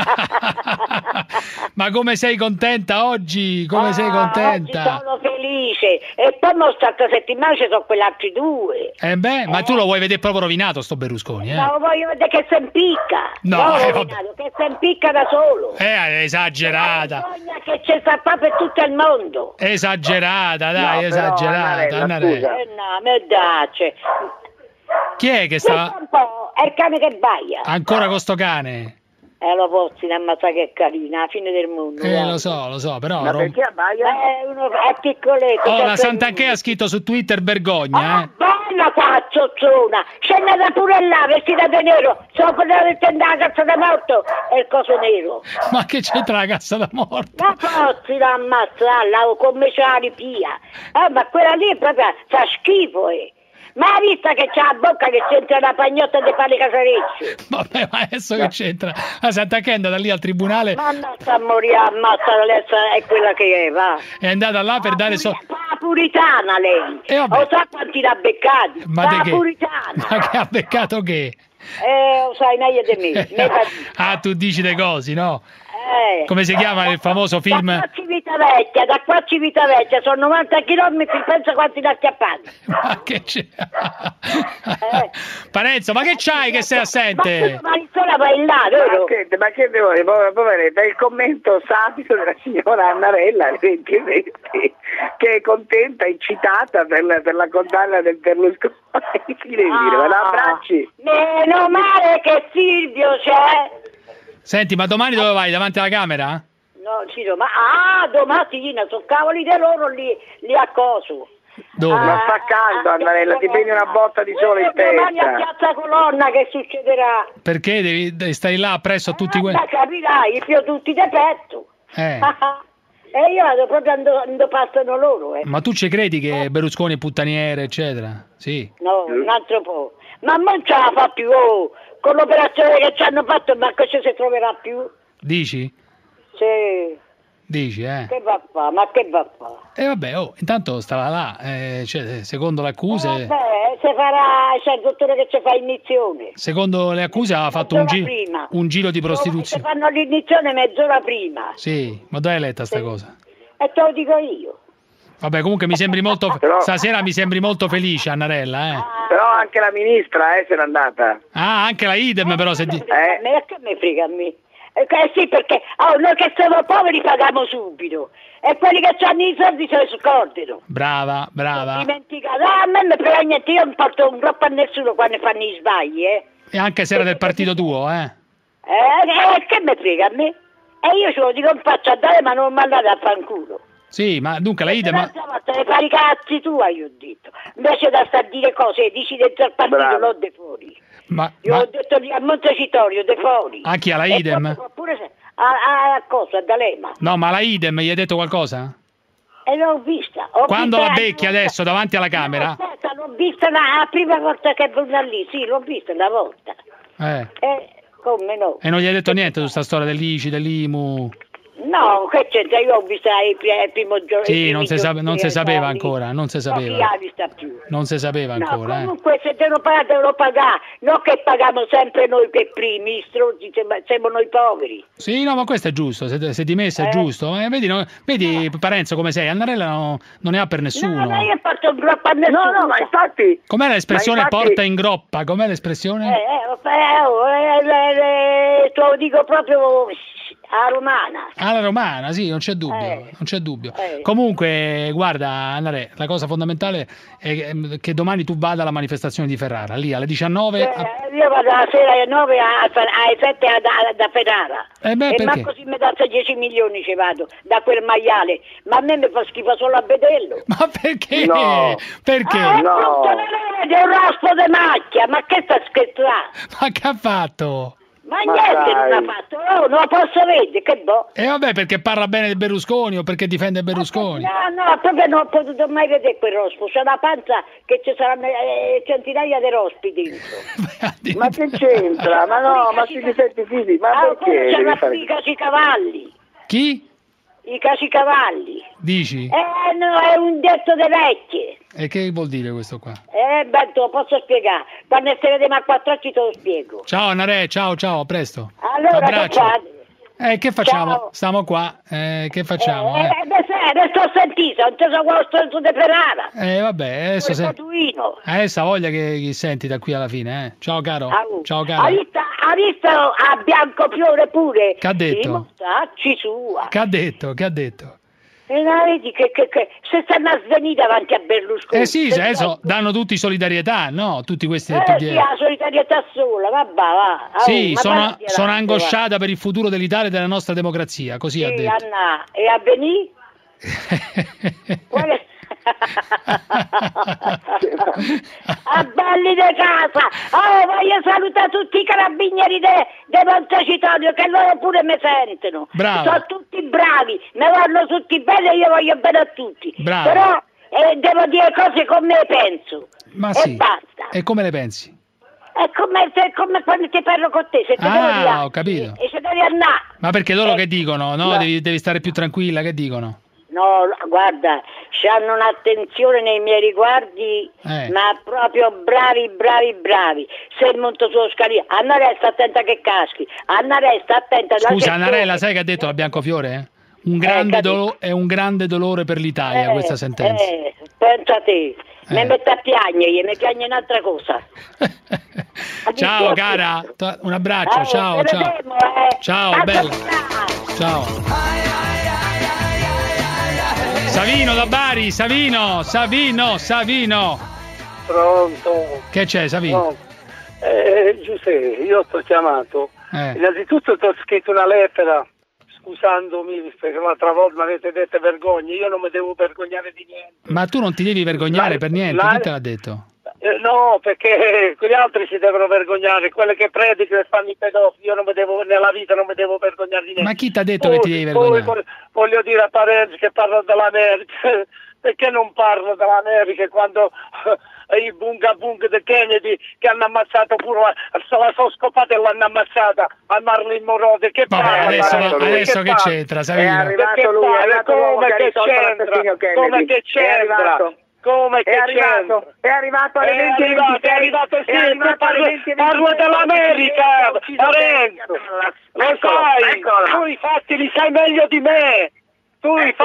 Ma come sei contenta oggi? Sei contenta? Oggi sono felice. E poi questa settimana ci sono quegli altri 2. Ma tu lo vuoi vedere proprio rovinato sto Berlusconi, No, lo voglio vedere che si impicca. Che si impicca da solo. Esagerata. Bisogna che ci sta per tutto il mondo. Esagerata, dai, esagerata. No, mi dacci. Chi è che sta? È il cane che baia. Ancora con sto cane? Lo pozzi, ammazza che è carina, alla fine del mondo. Lo so, però... Ma perché abbaia? È piccoletto. La Sant'Anché ha scritto su Twitter vergogna, Bella qua, zozzona! Scendete pure là, vestita di nero. Sono quella che tende la cassa da morto e il coso nero. Ma che c'entra la cassa da morto? Ma pozzi, la ammazzarla, o come c'è la ripia. Ma quella lì proprio fa schifo, Ma hai visto che c'ha la bocca che c'entra la pagnotta di fare le casarecce? Vabbè, ma adesso che c'entra? La Sant'Anché è andata lì al tribunale. Ma non sta a morire, ammazza, è quella che è, va. È andata là per dare La puritana lei. Lo sa quanti l'ha beccati? Ma che? Puritana. Ma che ha beccato che? Lo sai meglio di me. Ah, tu dici le cose, no? Come si chiama il famoso film? Da qua a Civitavecchia, sono 90 chilometri, pensa quanti l'ha acchiappati. Ma che c'è? Parenzo, ma che c'hai che sei assente? Ma vai in là, vero? Ma che devo dire, poveretta, il commento sapido della signora Annarella, che è contenta, eccitata per la condanna del Berlusconi. Che devi dire, ma la abbracci? Meno male che Silvio c'è. Senti, ma domani dove vai? Davanti alla Camera? No, Ciro, ma domattina sono cavoli di loro lì a coso. Dove? Ma fa caldo, Annarella, ti prendi una botta di sole in Domani a testa. Piazza Colonna che succederà? Perché devi stare là appresso a tutti quelli? Ma capirai, più tutti di petto. E io vado proprio dove passano loro. Ma tu ci credi che Berlusconi è puttaniere, eccetera? Sì. No, un altro po'. Ma non ce la fa più, con l'operazione che ci hanno fatto, ma che ci si troverà più? Dici? Sì. Dici, Che va a fa? Ma che va a fa? Vabbè, intanto stava là, cioè, secondo le accuse... Vabbè, se farà, c'è il dottore che ci fa iniezione. Secondo le accuse ha fatto un giro di prostituzione. Se fanno l'iniezione mezz'ora prima. Sì, ma dove hai letta sta cosa? E te lo dico io. Vabbè, comunque mi sembri molto... Stasera mi sembri molto felice, Annarella, Però anche la ministra, se n'è andata. Ah, anche la idem, però se... Ma che me frega a me? Sì, perché noi che siamo poveri paghiamo subito e quelli che hanno i soldi se li scordano. Brava. Dimenticate, a me non frega niente, io non porto un groppo a nessuno quando fanno i sbagli, E anche se era del partito tuo, che me frega a me? E io ce lo dico, non faccio a dare, ma non mandate a fanculo. Sì, ma dunque la idem... Te ne fai i cazzi tu, io ho detto. Invece da sta a dire cose, dici dentro al partito, non de fuori. Io ho detto lì a Montecitorio, de fuori. A chi, alla idem? Oppure a cosa, a D'Alema. No, ma la idem gli hai detto qualcosa? L'ho vista. Quando la becchi adesso davanti alla Camera? No, aspetta, l'ho vista la prima volta che è venuta lì, sì, l'ho vista una volta. Come no? E non gli hai detto niente su sta storia dell'ICI, dell'IMU? No, che c'entra? Io ho visto il primo giorno. Sì, non si sapeva ancora, non si sapeva. Non si ha vista più. Non si sapeva ancora. Comunque se te lo pagate, te lo pagate. Non che paghiamo sempre noi per primi, struzzi, siamo noi poveri. Sì, no, ma questo è giusto, se di messa è giusto. Vedi Parenzo come sei, Annarella non ne ha per nessuno. No, io porto un groppo a nessuno. No, ma infatti... Com'è l'espressione porta in groppa? Com'è l'espressione? Te lo dico proprio... Alla romana, sì, non c'è dubbio. Comunque, guarda, Annare, la cosa fondamentale è che domani tu vada alla manifestazione di Ferrara, lì alle 19. Io vado alla sera alle 9 alle 7 da Ferrara. Ma così mi dà 10 milioni ci vado da quel maiale. Ma a me mi fa schifo solo a vederlo. Ma perché? No. Perché? No. È un rospo di macchia, ma che sta scherzando? Ma che ha fatto? Ma niente non ha fatto, non lo posso vedere, che boh. E vabbè, perché parla bene di Berlusconi o perché difende Berlusconi? No, proprio non ho potuto mai vedere quel rospo, c'è una panza che ci saranno centinaia di rospi dentro. Ma che c'entra? Ma no, ma si difetti fisici, ma perché? C'è una cacicavalli. Chi? I cacicavalli. Dici? No, è un detto delle vecchie. E che vuol dire questo qua? Beh, te lo posso spiegare. Quando se vediamo a quattro occhi te lo spiego. Ciao Annare, ciao, a presto. Allora, che facciamo? Ciao. Stiamo qua, che facciamo? Resto a sentire, non ti so quello stronzo di Ferrara. Vabbè, adesso ha voglia che senti da qui alla fine, Ciao caro. Ciao caro. Ha visto a Biancofiore pure? Che ha detto? I mostacci sua. Che ha detto? E la vedi che se stanno a svenire davanti a Berlusconi. Sì, adesso danno tutti solidarietà, no? Tutti questi sì, la solidarietà sola, va. Sì, sono angosciata per il futuro dell'Italia e della nostra democrazia, così ha detto. Anna, e a venire? A belli di casa. Voglio salutare tutti i carabinieri di Montecitorio che loro pure mi sentono. Bravo. Sono tutti bravi, mi vanno tutti bene e io voglio bene a tutti. Bravo. Però devo dire cose come le penso. Ma e sì. Basta. E come le pensi? È come quando ti parlo con te, se ti devo dire, ho capito. E se devi andare. Ma perché loro che dicono? No, devi stare più tranquilla, che dicono? No, guarda, c'hanno un'attenzione nei miei riguardi, ma proprio bravi. Se monto sullo scalino, Annarella, attenta che caschi. Annarella, attenta. Scusa, Annarella, sai che ha detto la Biancofiore? È un grande dolore per l'Italia questa sentenza. Pensa a te, mi mette a piangere, mi piagne un'altra cosa. Ciao cara, un abbraccio, ciao. Ciao, bella. Ciao. Savino da Bari, Savino. Pronto. Che c'è, Savino? No. Giuseppe, io ti ho chiamato. Innanzitutto ti ho scritto una lettera scusandomi perché l'altra volta mi avete detto vergogna. Io non mi devo vergognare di niente. Ma tu non ti devi vergognare per niente, chi te l'ha detto? No, perché quegli altri si devono vergognare, quelle che predicano e fanno i pedofili. Io nella vita non mi devo vergognare di niente. Ma chi ti ha detto che ti devi vergognare? Poi voglio dire a Parenzi che parla dell'America. Perché non parlo dell'America quando i bunga di Kennedy che hanno ammazzato pure se la sono scopata e l'hanno ammazzata a Marilyn Monroe? Che parla? Adesso che c'entra, Savino? È arrivato lui, come che c'entra? È arrivato alle 20:26. Parlo dell'America, Parenzo. Lo sai, tu i fatti li sai meglio di me. Poi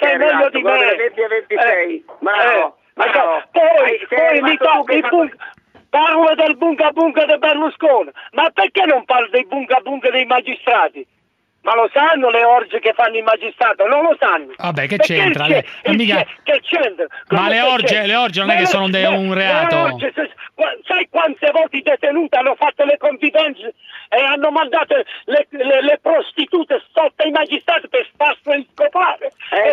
parlo del bunga di Berlusconi, ma perché non parlo dei bunga dei magistrati? Ma lo sanno le orge che fanno i magistrati? Non lo sanno. Vabbè, che c'entra? Che c'entra? Ma le orge non è che sono un reato. Sai quante volte i detenuti hanno fatto le confidenze e hanno mandato le prostitute sotto ai magistrati per farsi scopare e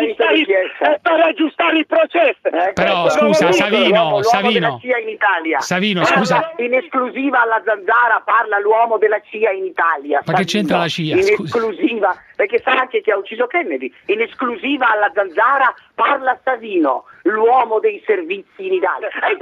per aggiustare il processo. Però scusa, Savino. della CIA in Italia. Savino, scusa. In esclusiva alla Zanzara parla l'uomo della CIA in Italia. Ma che c'entra la CIA? In esclusiva, perché sa anche che ha ucciso Kennedy. In esclusiva alla Zanzara parla Savino, l'uomo dei servizi in Italia. E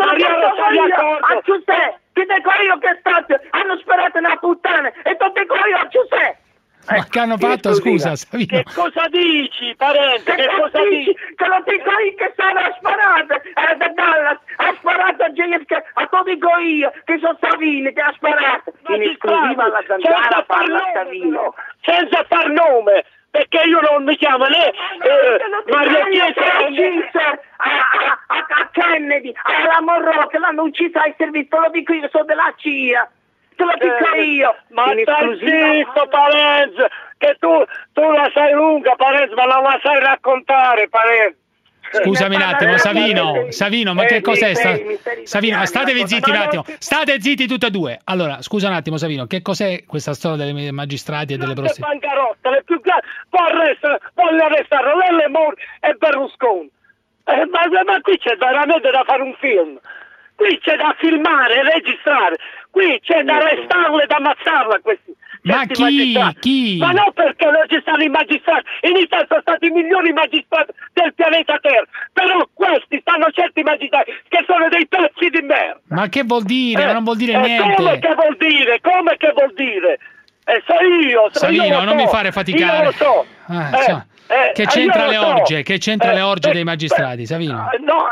a Giuseppe, che dico io che state, hanno sperato una puttana, e te dico io a Giuseppe. Ma che hanno fatto, scusa, Savino? Che cosa dici, parente? Che cosa dici? Te lo dico io che sono sparato, da Dallas, ha sparato a JFK, a te dico io che sono Savino che ha sparato. In esclusiva alla Zanzara parla Savino. Senza far nome, perché io non mi chiamo né Mario Chiesa a Kennedy, alla Monroe che l'hanno uccisa ai servizi, te lo dico io, sono della CIA. Te lo dico io. Ma stai zitto, Parenzo, che tu la sai lunga, Parenzo, ma non la sai raccontare, Parenzo. Scusami un attimo, Savino, ma che cos'è? Savino, statevi zitti un attimo, state zitti tutti e due. Allora, scusa un attimo, Savino, che cos'è questa storia dei magistrati e delle prostitute? Le bancarotte, le più grandi, voglio arrestare Lelle Mori e Berlusconi. Ma qui c'è veramente da fare un film. Qui c'è da filmare e registrare. Qui c'è da arrestarle, da ammazzarla questi. Ma chi? Ma no, perché non ci stanno i magistrati. In Italia sono stati i migliori magistrati del pianeta Terra. Però questi stanno certi magistrati che sono dei pezzi di merda. Ma che vuol dire? Ma non vuol dire niente. Come che vuol dire? So io. Savino, non mi fare faticare. Io lo so. Che c'entra le orge? Che c'entra le orge dei magistrati, Savino? No,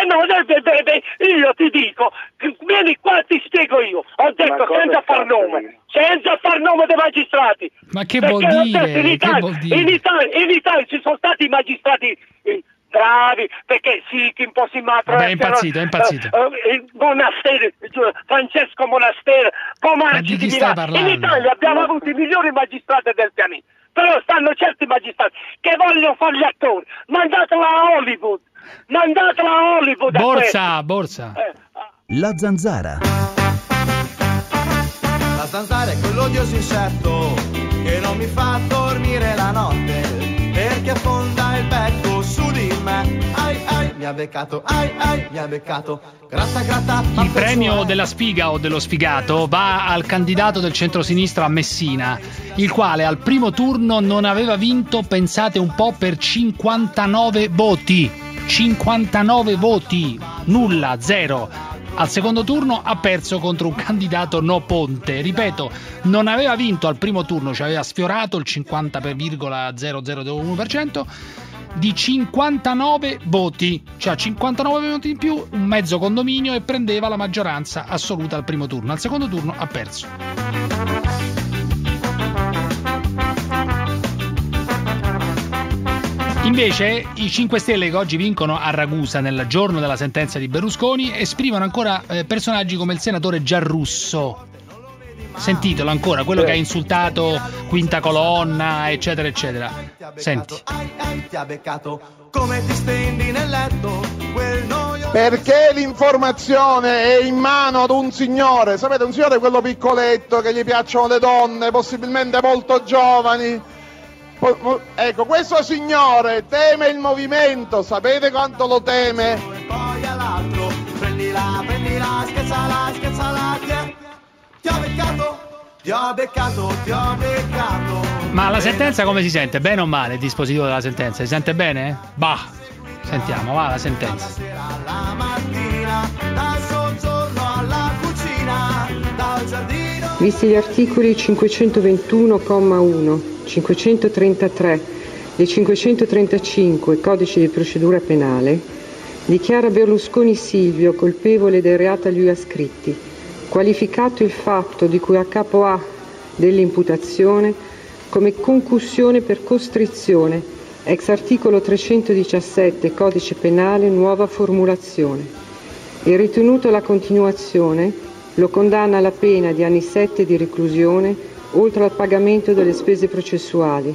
io ti dico, vieni qua, ti spiego io. Ho detto senza far nome dei magistrati. Ma che vuol dire? In Italia ci sono stati i magistrati bravi, perché sì, che impossibile. Vabbè, è impazzito. Il Monastero, Francesco Monastero, Comanci di Milano. In Italia abbiamo avuto i migliori magistrati del pianeta. Però stanno certi magistrati che vogliono fare gli attori. Mandatela a Hollywood. Borsa. La Zanzara. La zanzara è quell'odioso insetto che non mi fa dormire la notte, perché affonda il becco su di me. Ai, mi ha beccato, mi ha beccato. Gratta. Il premio della sfiga o dello sfigato va al candidato del centrosinistra a Messina, il quale al primo turno non aveva vinto, pensate un po', per 59 voti. 59 voti, nulla, zero. Al secondo turno ha perso contro un candidato no ponte. Ripeto, non aveva vinto al primo turno, ci aveva sfiorato il 50,0001%. di 59 voti, cioè 59 voti in più, un mezzo condominio, e prendeva la maggioranza assoluta al primo turno. Al secondo turno ha perso. Invece i 5 Stelle, che oggi vincono a Ragusa nel giorno della sentenza di Berlusconi, esprimono ancora personaggi come il senatore Giarrusso. Sentitelo ancora, quello che ha insultato Quinta Colonna, eccetera eccetera. Senti. Perché l'informazione è in mano ad un signore, sapete, un signore quello piccoletto che gli piacciono le donne, possibilmente molto giovani. Ecco, questo signore teme il movimento, sapete quanto lo teme? Prendila, scherzala, ti ho beccato. Ma la sentenza come si sente? Bene o male il dispositivo della sentenza? Si sente bene? Bah, sentiamo, va la sentenza. Visti gli articoli 521,1, 533 e 535 Codice di procedura penale, dichiara Berlusconi Silvio colpevole dei reati a lui ascritti, qualificato il fatto di cui a capo A dell'imputazione come concussione per costrizione, ex articolo 317 Codice penale, nuova formulazione, e ritenuto la continuazione, lo condanna alla pena di anni 7 di reclusione, oltre al pagamento delle spese processuali.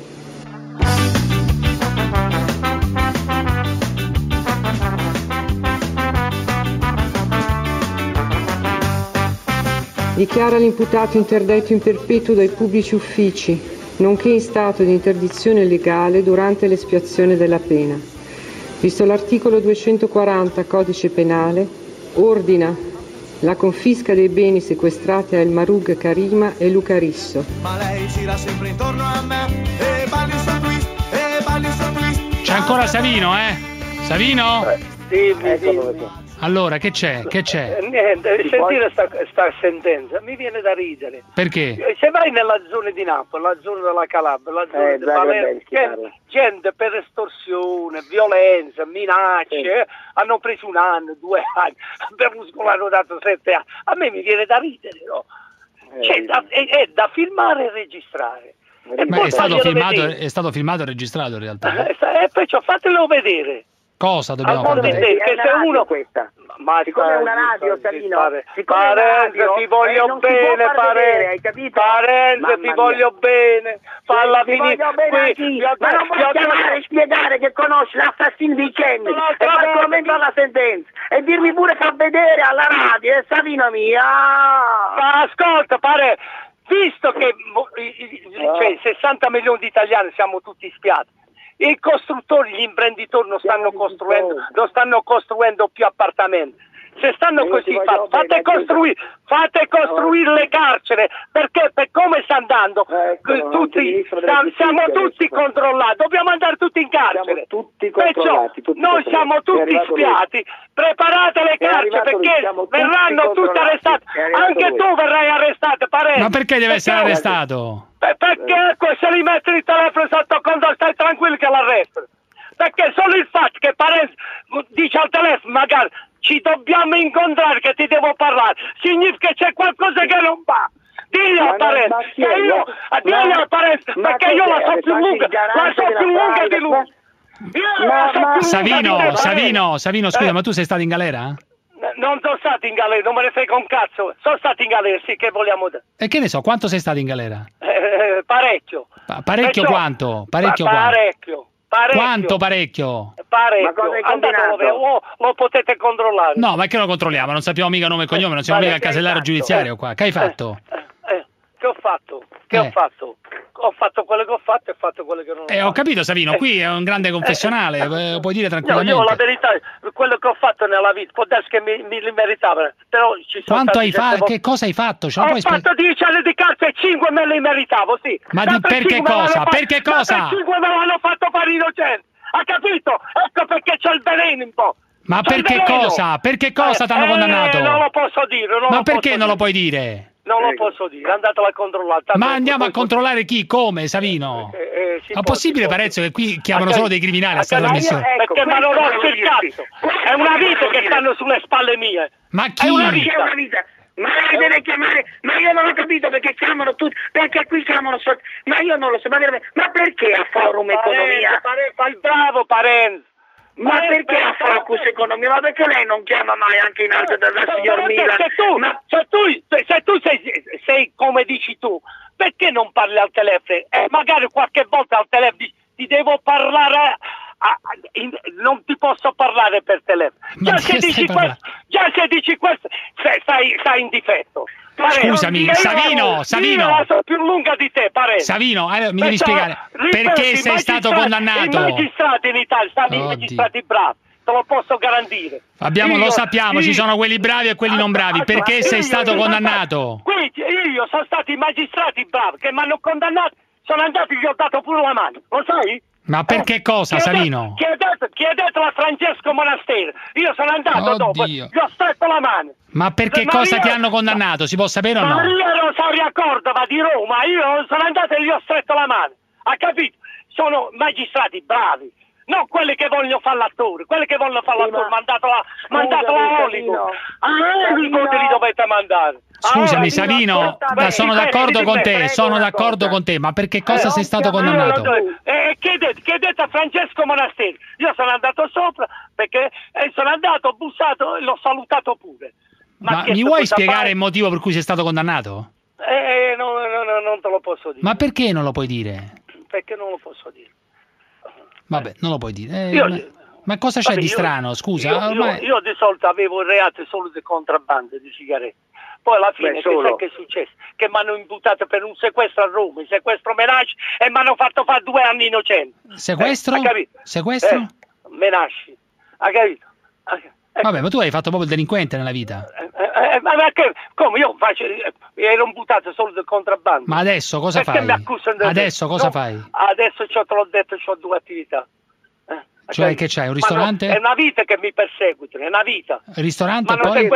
Dichiara l'imputato interdetto in perpetuo dai pubblici uffici, nonché in stato di interdizione legale durante l'espiazione della pena. Visto l'articolo 240 Codice penale, ordina la confisca dei beni sequestrati a El Marug Karima e Luca Risso. Ma lei gira sempre intorno a me e balli sul twist, C'è ancora Savino, Savino? Sì. Allora, che c'è? Niente, sentire sta sentenza mi viene da ridere. Perché? Se vai nella zona di Napoli, la zona della Calabria, la zona di Palermo, gente per estorsione, violenza, minacce, hanno preso 1 anno, 2 anni, Berlusconi hanno dato 7 anni. A me mi viene da ridere, no? Cioè, è da filmare e registrare. Ma è stato filmato e registrato in realtà. Perciò fatelo vedere. Cosa dobbiamo fare? Che se uno ma siccome è una radio, Savino, Parenzo, ti voglio bene, Parenzo, ti voglio bene, falla finire qui, ma non puoi chiamare e spiegare che conosci l'assassino di Cenni e far commentare la sentenza e dirmi pure fa vedere alla radio, Savino mia. Ma ascolta, visto che 60 milioni di italiani siamo tutti spiati, i costruttori, gli imprenditori non stanno costruendo più appartamenti. Se stanno così, fate costruire le carceri, perché per come sta andando siamo tutti controllati, dobbiamo andare tutti in carcere. Perciò noi siamo tutti spiati, preparate le carceri perché verranno tutti arrestati, anche tu verrai arrestato, Parenzo. Ma perché deve essere arrestato? Perché se li metti il telefono sotto controllo stai tranquillo che l'arrestano. Perché solo il fatto che Parenzo dice al telefono magari ci dobbiamo incontrare che ti devo parlare significa che c'è qualcosa che non va. Diglielo a Parenzo, perché io la so più lunga di lui. Savino, scusa, ma tu sei stato in galera? Non sono stato in galera, non me ne frega un cazzo. Sono stato in galera, sì, che vogliamo dire. E che ne so, quanto sei stato in galera? Parecchio. Parecchio quanto? Parecchio. Quanto parecchio? Parecchio. Lo potete controllare. No, ma che lo controlliamo? Non sappiamo mica nome e cognome, non siamo mica al casellario giudiziario qua. Che hai fatto? Che ho fatto? Ho fatto quello che ho fatto e ho fatto quello che non ho fatto. Ho capito, Savino, qui è un grande confessionale, puoi dire tranquillamente. Io la verità, quello che ho fatto nella vita, può darsi che mi meritava, però ci sono quanto hai fatto? Che cosa hai fatto? Ho fatto 10 anni di carcere e 5 me li meritavo, sì. Ma per che cosa? Perché cosa? 5 me l'hanno fatto fare innocente, ha capito? Ecco perché c'è il veleno un po'. Ma perché cosa? Perché cosa t'hanno condannato? Non lo posso dire. Ma perché non lo puoi dire? Non lo posso dire, andatela a controllare. Ma andiamo a controllare chi? Come, Savino? È possibile, Parenzo, che qui chiamano solo dei criminali a sta trasmissione? Perché mi hanno rotto il cazzo. È una vita che stanno sulle spalle mie. Ma chi? È una vita. Ma deve chiamare, ma io non ho capito perché chiamano tutti, perché qui chiamano ma io non lo so, ma perché a Forum Economia? Fa il bravo Parenzo. Ma perché a Focus Economia? Ma perché lei non chiama mai anche in alto dalla signor Milan? Se tu sei come dici tu, perché non parli al telefono? Magari qualche volta al telefono ti devo parlare, non ti posso parlare per telefono. Già se dici questo, stai in difetto. Scusami, Savino. Io la so più lunga di te, Parenzo. Savino, mi devi spiegare perché sei stato condannato. I magistrati in Italia stanno i magistrati bravi, te lo posso garantire. Lo sappiamo, ci sono quelli bravi e quelli non bravi. Perché sei stato condannato? Io sono stati i magistrati bravi che mi hanno condannato, sono andati e gli ho dato pure la mano, lo sai? Ma perché cosa, Savino? Chiedetelo a Francesco Monastero. Io sono andato dopo, gli ho stretto la mano. Ma perché cosa ti hanno condannato? Si può sapere o no? Maria Rosaria Cordova di Roma, io sono andato e gli ho stretto la mano. Ha capito? Sono magistrati bravi. Non quelli che vogliono fare l'attore, mandato la Hollywood. Hollywood li dovete mandare. Scusami, Savino, sono d'accordo con te, ma perché cosa sei stato condannato? Chiedete a Francesco Monastero. Io sono andato sopra perché sono andato, ho bussato e l'ho salutato pure. Ma mi vuoi spiegare il motivo per cui sei stato condannato? Non te lo posso dire. Ma perché non lo puoi dire? Perché non lo posso dire. Vabbè, non lo puoi dire. Ma cosa c'è di strano, scusa? Io di solito avevo reati solo di contrabbando di sigarette. Poi alla fine che è successo? Che mi hanno imputato per un sequestro a Roma, sequestro Menasci, e mi hanno fatto fare 2 anni innocenti. Sequestro? Sequestro? Menasci, hai capito? Vabbè, ma tu hai fatto proprio il delinquente nella vita. Ma perché? Come io ero imputato solo del contrabbando. Ma adesso cosa fai? Adesso cosa fai? Adesso te l'ho detto, ho 2 attività. Cioè che c'hai, un ristorante? È una vita che mi perseguitano, è una vita. Ristorante, ma non poi?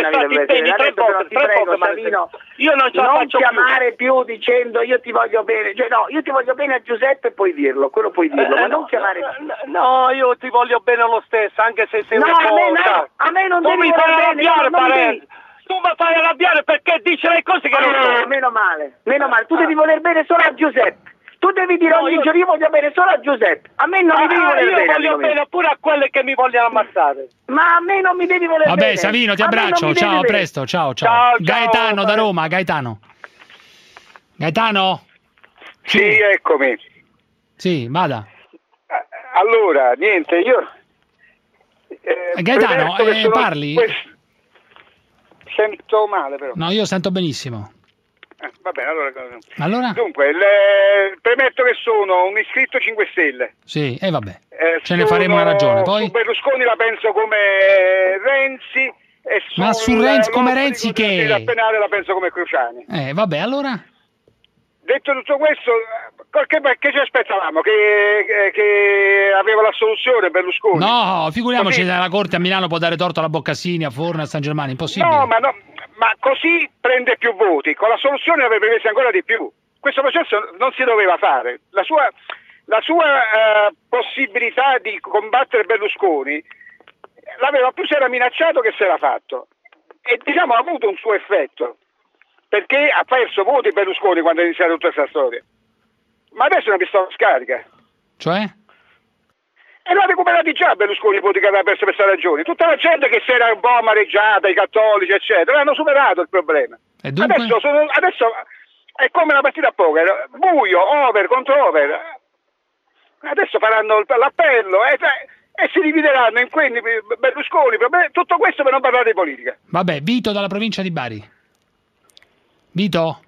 Io non ce la faccio chiamare più dicendo io ti voglio bene, cioè no, io ti voglio bene a Giuseppe, puoi dirlo, quello puoi dirlo, ma non chiamare più. No, io ti voglio bene lo stesso, anche se sei a me non devi voler bene, Parenzo. Tu mi fai arrabbiare perché dici le cose che non so. Meno male, tu devi voler bene solo a Giuseppe. Tu devi dire ogni giorno io voglio bene solo a Giuseppe. A me non mi devi voler bene. Io voglio bene pure a quelle che mi vogliono ammazzare. Ma a me non mi devi voler bene. Vabbè, Savino, ti abbraccio. Ciao, a presto. Ciao. Gaetano da Roma, Gaetano. Sì, eccomi. Sì, vada. Allora, niente, io... Gaetano, parli? Sento male però. No, io sento benissimo. Va bene, allora? Dunque, premetto che sono un iscritto 5 Stelle. Sì, vabbè, ce ne faremo una ragione. Poi? Su Berlusconi la penso come Renzi. Ma su Renzi come Renzi che? La penale la penso come Cruciani. Vabbè, allora? Detto tutto questo, che ci aspettavamo? Che aveva la soluzione Berlusconi? No, figuriamoci, la Corte a Milano può dare torto alla Boccassini, a Forno, a San Germano, impossibile. No, ma così prende più voti, con la soluzione avrebbe preso ancora di più. Questo processo non si doveva fare. La sua possibilità di combattere Berlusconi l'aveva più se era minacciato che se era fatto. E diciamo ha avuto un suo effetto, perché ha perso voti Berlusconi quando è iniziata tutta questa storia. Ma adesso è una pistola scarica. Cioè? E l'ha recuperati già Berlusconi i voti che aveva perso per questa ragione. Tutta la gente che si era un po' amareggiata, i cattolici eccetera, hanno superato il problema. E dunque? Adesso è come una partita a poker, buio, over contro over. Adesso faranno l'appello e si divideranno in quelli Berlusconi, tutto questo per non parlare di politica. Vabbè, Vito dalla provincia di Bari. Vito?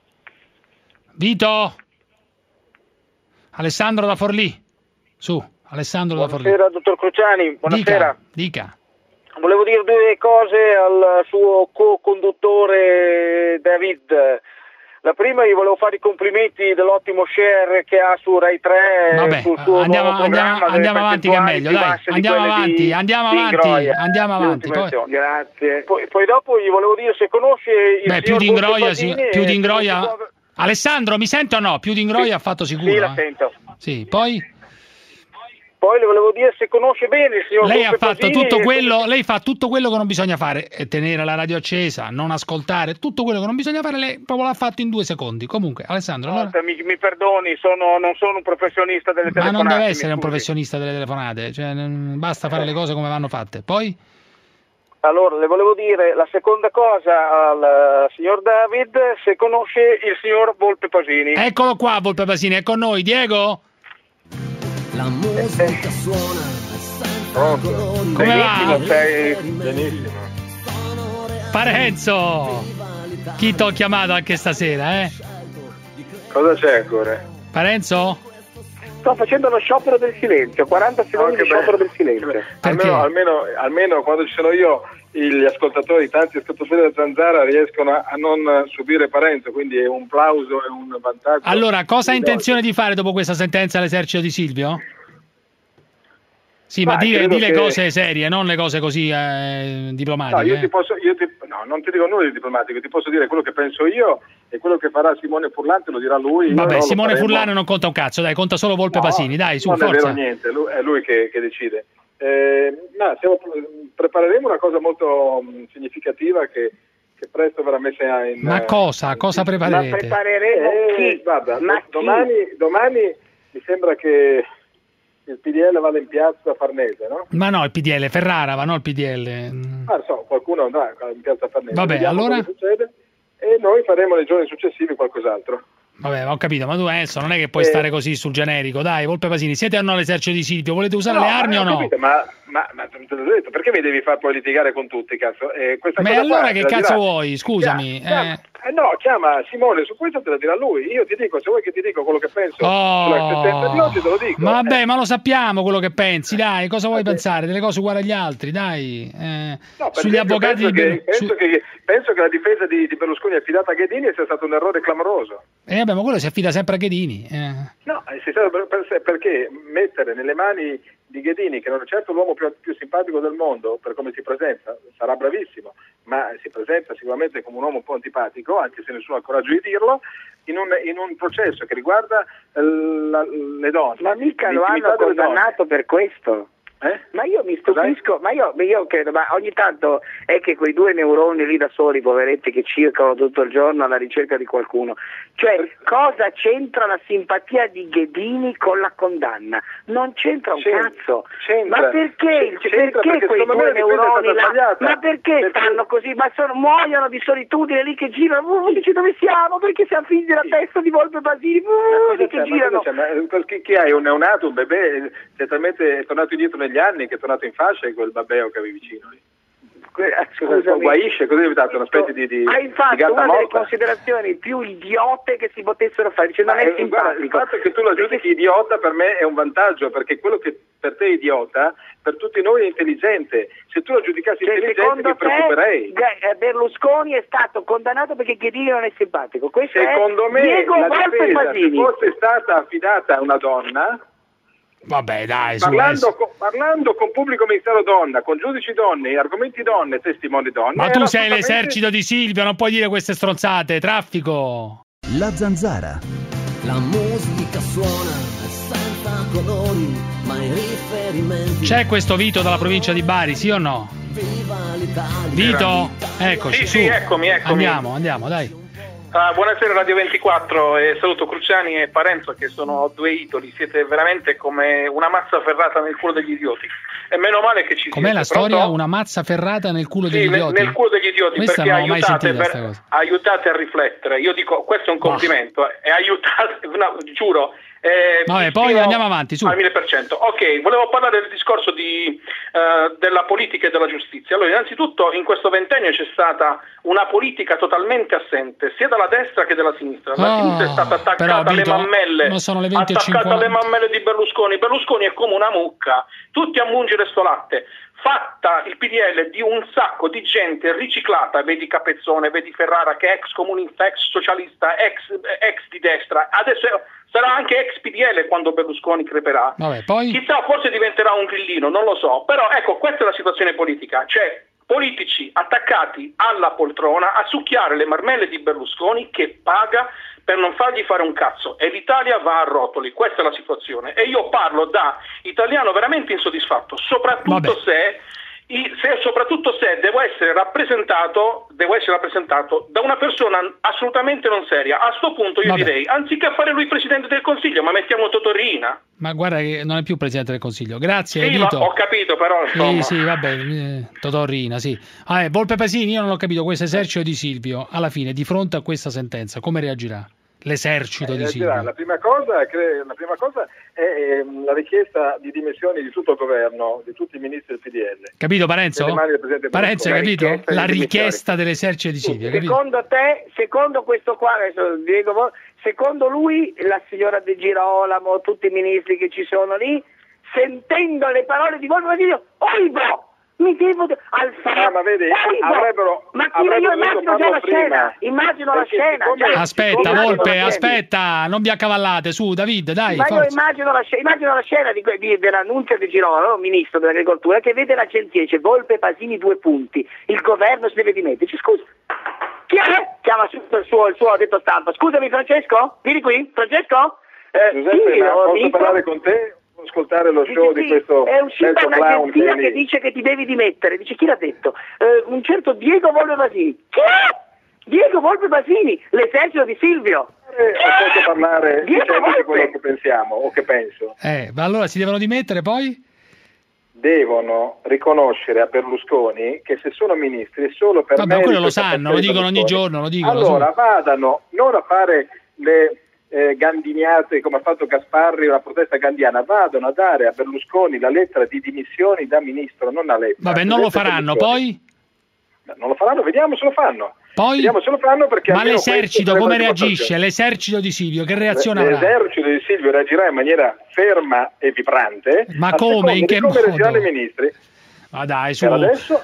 Alessandro da Forlì. Su. Alessandro da Forlì. Buonasera dottor Cruciani, buonasera. Dica. Volevo dire 2 cose al suo co-conduttore David. La prima, gli volevo fare i complimenti dell'ottimo share che ha su Rai 3. Vabbè, sul suo andiamo avanti che è meglio, dai. Andiamo avanti. Grazie. Poi dopo gli volevo dire se conosce il più di Ingroia. Alessandro, mi sente o no? Più di Ingroia ha fatto sicuro. Sì, la sento. Sì, poi le volevo dire se conosce bene il signor lei Volpe ha fatto Pasini, tutto quello, lei fa tutto quello che non bisogna fare, tenere la radio accesa, non ascoltare, tutto quello che non bisogna fare, lei proprio l'ha fatto in 2 secondi. Comunque, Alessandro, allora... mi perdoni, non sono un professionista delle telefonate. Ma non deve essere un professionista delle telefonate, cioè basta fare le cose come vanno fatte. Poi? Allora, le volevo dire la seconda cosa al signor David, se conosce il signor Volpe Pasini. Eccolo qua, Volpe Pasini, è con noi. Diego? La musica suona senza colori. Come va? Benissimo. Parenzo, chi t'ho chiamato anche stasera, Cosa c'è ancora? Parenzo? Sto facendo lo sciopero del silenzio, 40 secondi di sciopero del silenzio. Almeno quando ci sono io, gli ascoltatori, tanti ascoltatori della Zanzara riescono a non subire Parenzo, quindi è un plauso e un vantaggio. Allora, cosa ha intenzione di fare dopo questa sentenza all'esercito di Silvio? Sì, ma dire cose serie, non le cose così diplomatiche. No, non ti dico nulla di diplomatico, ti posso dire quello che penso io e quello che farà Simone Furlante lo dirà lui. Vabbè, Simone Furlante non conta un cazzo, dai, conta solo Volpe Pasini, dai, su, non forza. Non è vero niente, è lui che decide. Prepareremo una cosa molto significativa che presto verrà messa in... Ma cosa preparerete? Ma prepareremo guarda, domani mi sembra che il PDL vada in piazza Farnese, no? Ma no, il PDL, Ferrara va, no il PDL. Ma qualcuno andrà in piazza Farnese. Vabbè, vediamo allora... cosa succede e noi faremo nei giorni successivi qualcos'altro. Vabbè, ho capito, ma tu adesso non è che puoi stare così sul generico, dai, Volpe Pasini, siete o no all'esercito di Silvio? Volete usare le armi o no? Capito, ma te l'ho detto, perché mi devi far poi litigare con tutti, cazzo? Ma allora che cazzo vuoi, scusami? Chiama Simone, su questo te lo dirà lui. Io ti dico, se vuoi che ti dico quello che penso sulla sentenza di oggi, te lo dico. Vabbè, ma lo sappiamo quello che pensi, dai, cosa vuoi pensare? Delle cose uguali agli altri, dai. Sugli avvocati penso che la difesa di Berlusconi affidata a Ghedini sia stato un errore clamoroso. Vabbè, ma quello si affida sempre a Ghedini. No, perché mettere nelle mani di Ghedini, che non è certo l'uomo più simpatico del mondo per come si presenta, sarà bravissimo, ma si presenta sicuramente come un uomo un po' antipatico, anche se nessuno ha il coraggio di dirlo, in un processo che riguarda le donne. Ma mica lo hanno condannato per questo? Ma io mi stupisco, ma io credo, ma ogni tanto è che quei 2 neuroni lì da soli, poveretti, che circolano tutto il giorno alla ricerca di qualcuno, cioè cosa c'entra la simpatia di Ghedini con la condanna? Non c'entra un cazzo. Ma perché quei 2 neuroni là? Ma perché stanno così? Ma muoiono di solitudine lì che girano, dici dove siamo? Perché siamo figli della testa di Volpe Pasini, che girano. Chi hai? Un neonato, un bebè, è tornato indietro negli anni, che è tornato in fascia, e quel babbeo che avevi vicino lì. Scusami, guaisce, cos'è diventato? Una specie di hai fatto una delle considerazioni più idiote che si potessero fare, cioè non è simpatico. Il fatto che tu la giudichi idiota per me è un vantaggio, perché quello che per te è idiota per tutti noi è intelligente. Se tu la giudicassi intelligente mi preoccuperei. Berlusconi è stato condannato perché Ghedini non è simpatico. Questo secondo me Diego la Volpe difesa, Pasini. se fosse stata affidata a una donna, vabbè, dai, parlando con pubblico ministero donna, con giudici donne, argomenti donne, testimoni donne. Ma tu sei l'esercito di Silvio, non puoi dire queste stronzate, traffico. La Zanzara. La musica suona senza colori, ma i riferimenti. C'è questo Vito dalla provincia di Bari, sì o no? Viva l'Italia. Vito? Eccoci, su. Sì, eccomi. Andiamo, dai. Buonasera Radio 24 e saluto Cruciani e Parenzo, che sono 2 idoli, siete veramente come una mazza ferrata nel culo degli idioti, e meno male che ci com'è siete. La storia? Pronto? Una mazza ferrata nel culo degli idioti? Nel culo degli idioti. Questa perché non l'ho mai sentita, aiutate a riflettere. Io dico, questo è un complimento, e aiutate, no, giuro. Vabbè, poi andiamo avanti, su. Al 1000%. Ok, volevo parlare del discorso della politica e della giustizia. Allora, innanzitutto in questo ventennio c'è stata una politica totalmente assente, sia dalla destra che dalla sinistra. La sinistra è stata attaccata alle mammelle, attaccata alle mammelle di Berlusconi. Berlusconi è come una mucca, tutti a mungere sto latte. Fatta il PDL di un sacco di gente riciclata, vedi Capezzone, vedi Ferrara che è ex comunista, ex socialista, ex di destra, adesso sarà anche ex PDL quando Berlusconi creperà. Vabbè, poi... Chissà, forse diventerà un grillino, non lo so, però ecco, questa è la situazione politica, cioè politici attaccati alla poltrona a succhiare le marmelle di Berlusconi che paga per non fargli fare un cazzo, e l'Italia va a rotoli, questa è la situazione, e io parlo da italiano veramente insoddisfatto, soprattutto se devo essere rappresentato da una persona assolutamente non seria. A sto punto io direi, anziché fare lui Presidente del Consiglio, ma mettiamo Totorina. Ma guarda che non è più Presidente del Consiglio. Grazie, sì, Vito. Ho capito, però insomma. Sì, vabbè, Totorina, sì. Volpe Pasini, io non ho capito, questo esercito di Silvio, alla fine, di fronte a questa sentenza, come reagirà? L'esercito di Silvio. La prima cosa è la richiesta di dimissioni di tutto il governo, di tutti i ministri del PDL. Capito Parenzo? Parenzo, hai capito? La richiesta dell'esercito di Silvio. Secondo te, secondo questo qua, adesso Diego, secondo lui, la signora De Girolamo, tutti i ministri che ci sono lì, sentendo le parole di Volpe Pasini, oibro! Mi devo ma vedi, avrebbero io immagino già la scena, immagino la scena. Aspetta, Volpe, aspetta, non vi accavallate, su David, dai. Ma forza. io immagino la scena dell'annuncio di Girolamo, ministro dell'agricoltura, che vede l'agenzia e dice Volpe Pasini 2 punti, il governo si deve dimetterci. Scusa, chi è? Chiama subito il suo addetto stampa. Scusami Francesco, vieni qui, Francesco? Giuseppe, posso parlare con te? Ascoltare lo show di questo è uscita un'agenzia che dice che ti devi dimettere. Dice, chi l'ha detto? Un certo Diego Volpe Pasini. Chi è? Diego Volpe Pasini, l'esercito di Silvio. Posso parlare di quello che pensiamo o che penso? Ma allora si devono dimettere poi? Devono riconoscere a Berlusconi che se sono ministri è solo per Vabbè, quello lo sanno, lo dicono ogni giorno, lo dicono. Allora vadano non a fare le gandiniate come ha fatto Gasparri, una protesta gandiana, vadano a dare a Berlusconi la lettera di dimissioni da ministro, non a lettera. Vabbè, non lo faranno poi? Non lo faranno, vediamo se lo fanno. Poi? Vediamo se lo fanno, perché ma l'esercito come reagisce? L'esercito di Silvio che reazione avrà? L'esercito di Silvio reagirà in maniera ferma e vibrante. Ma come? In che modo? Reagiranno i ministri? Ma dai, su. Per adesso,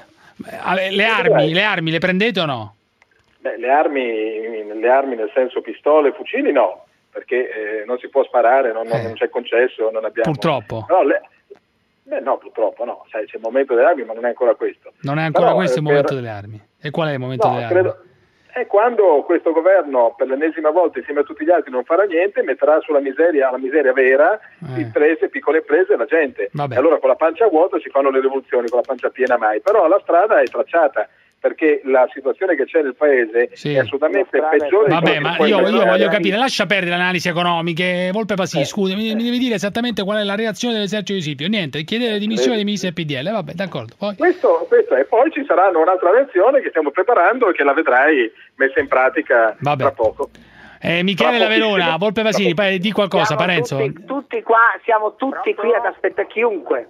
le armi le prendete o no? Beh, le armi nel senso pistole, fucili no, perché non si può sparare, non c'è concesso, non abbiamo... Purtroppo. Però no, purtroppo no, sai, c'è il momento delle armi, ma non è ancora questo. Non è ancora questo il momento delle armi. E qual è il momento delle armi? È quando questo governo per l'ennesima volta insieme a tutti gli altri non farà niente, metterà sulla miseria, la miseria vera, imprese, piccole imprese e la gente. Vabbè. E allora con la pancia vuota si fanno le rivoluzioni, con la pancia piena mai. Però la strada è tracciata, perché la situazione che c'è nel paese è assolutamente peggiore. Vabbè, ma io voglio capire, lascia perdere le analisi economiche. Volpe Pasini, scusa, mi devi dire esattamente qual è la reazione dell'esercito di Silvio. Niente, chiedere le dimissioni dei ministri del PDL, vabbè, d'accordo. Poi. Questo e poi ci sarà un'altra reazione che stiamo preparando e che la vedrai messa in pratica tra poco. Michele da Verona, Volpe Pasini, di qualcosa, Parenzo. Siamo tutti qui ad aspettare, chiunque,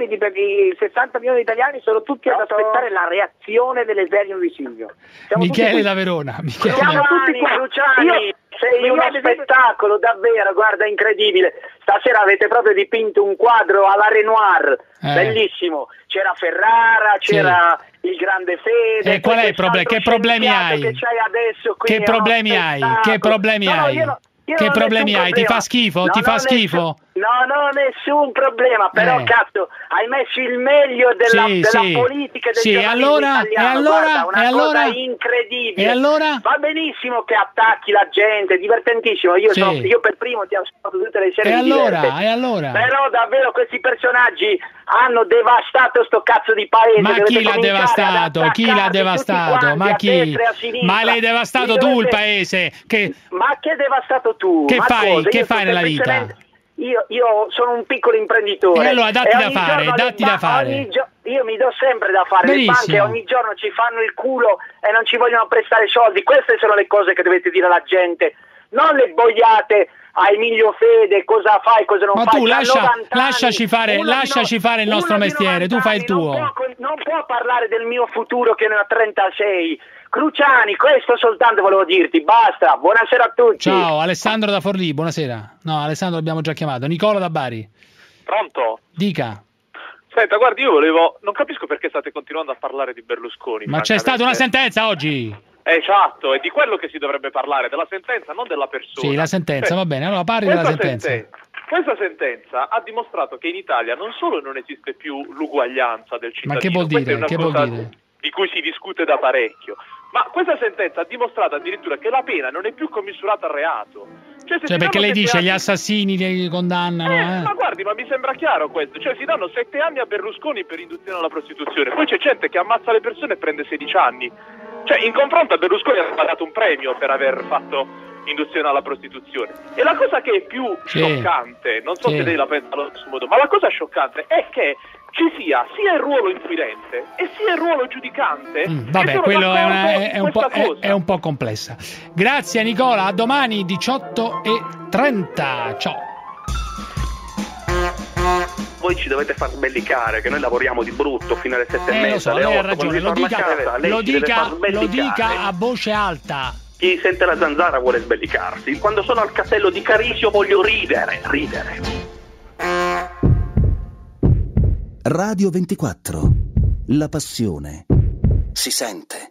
60 milioni di italiani sono tutti ad aspettare la reazione dell'esercito di Silvio. Michele da Verona. Siamo tutti qua. Cruciani, sei uno spettacolo davvero, guarda, incredibile. Stasera avete proprio dipinto un quadro alla Renoir, bellissimo. C'era Ferrara, c'era il grande Fede. Qual è il problema? Che problemi hai? Che c'hai adesso qui, che problemi hai? Che problemi hai? Che problemi hai? Ti fa schifo? Ti fa schifo? No, nessun problema, però cazzo, hai messo il meglio della politica e del giornalismo italiano. Guarda, una cosa incredibile. E allora? Va benissimo che attacchi la gente, divertentissimo. Io per primo ti ho ascoltato tutte le serie. E allora? Però davvero questi personaggi hanno devastato sto cazzo di paese. Ma chi l'ha devastato? Chi l'ha devastato? Ma chi? Ma l'hai devastato tu il paese? Ma che devastato tu? Che fai nella vita? Io sono un piccolo imprenditore. E allora datti da fare. Io mi do sempre da fare. Benissimo. Le banche ogni giorno ci fanno il culo e non ci vogliono prestare soldi. Queste sono le cose che dovete dire alla gente, non le boiate a Emilio Fede, cosa fai, cosa non fai. Ma tu lasciaci fare il nostro mestiere, tu fai il tuo. Non può parlare del mio futuro che ne ho 36. Cruciani, questo soltanto volevo dirti, basta, buonasera a tutti. Ciao, Alessandro da Forlì, buonasera. No, Alessandro l'abbiamo già chiamato. Nicola da Bari. Pronto? Dica. Senta, guardi, non capisco perché state continuando a parlare di Berlusconi. Ma c'è stata una sentenza oggi? Esatto, è di quello che si dovrebbe parlare, della sentenza, non della persona. Sì, la sentenza, va bene, allora parli della sentenza. Questa sentenza ha dimostrato che in Italia non solo non esiste più l'uguaglianza del cittadino, ma che vuol dire? È una cosa di cui si discute da parecchio, ma questa sentenza ha dimostrato addirittura che la pena non è più commisurata al reato. Cioè perché lei dice gli assassini li condannano? Ma guardi, ma mi sembra chiaro questo, cioè si danno 7 anni a Berlusconi per induzione alla prostituzione, poi c'è gente che ammazza le persone e prende 16 anni. Cioè, in confronto a Berlusconi ha pagato un premio per aver fatto induzione alla prostituzione. E la cosa che è più scioccante, non so se lei la pensa allo stesso modo, ma la cosa scioccante è che ci sia il ruolo inquirente e sia il ruolo giudicante. Vabbè, quello è un po' complessa. Grazie Nicola, a domani 18:30. Ciao. Voi ci dovete far sbellicare che noi lavoriamo di brutto fino alle 7:30. Lo so, lei ha ragione, lo dica a voce alta. Chi sente la zanzara vuole sbellicarsi. Quando sono al castello di Carisio voglio ridere. Radio 24. La passione si sente.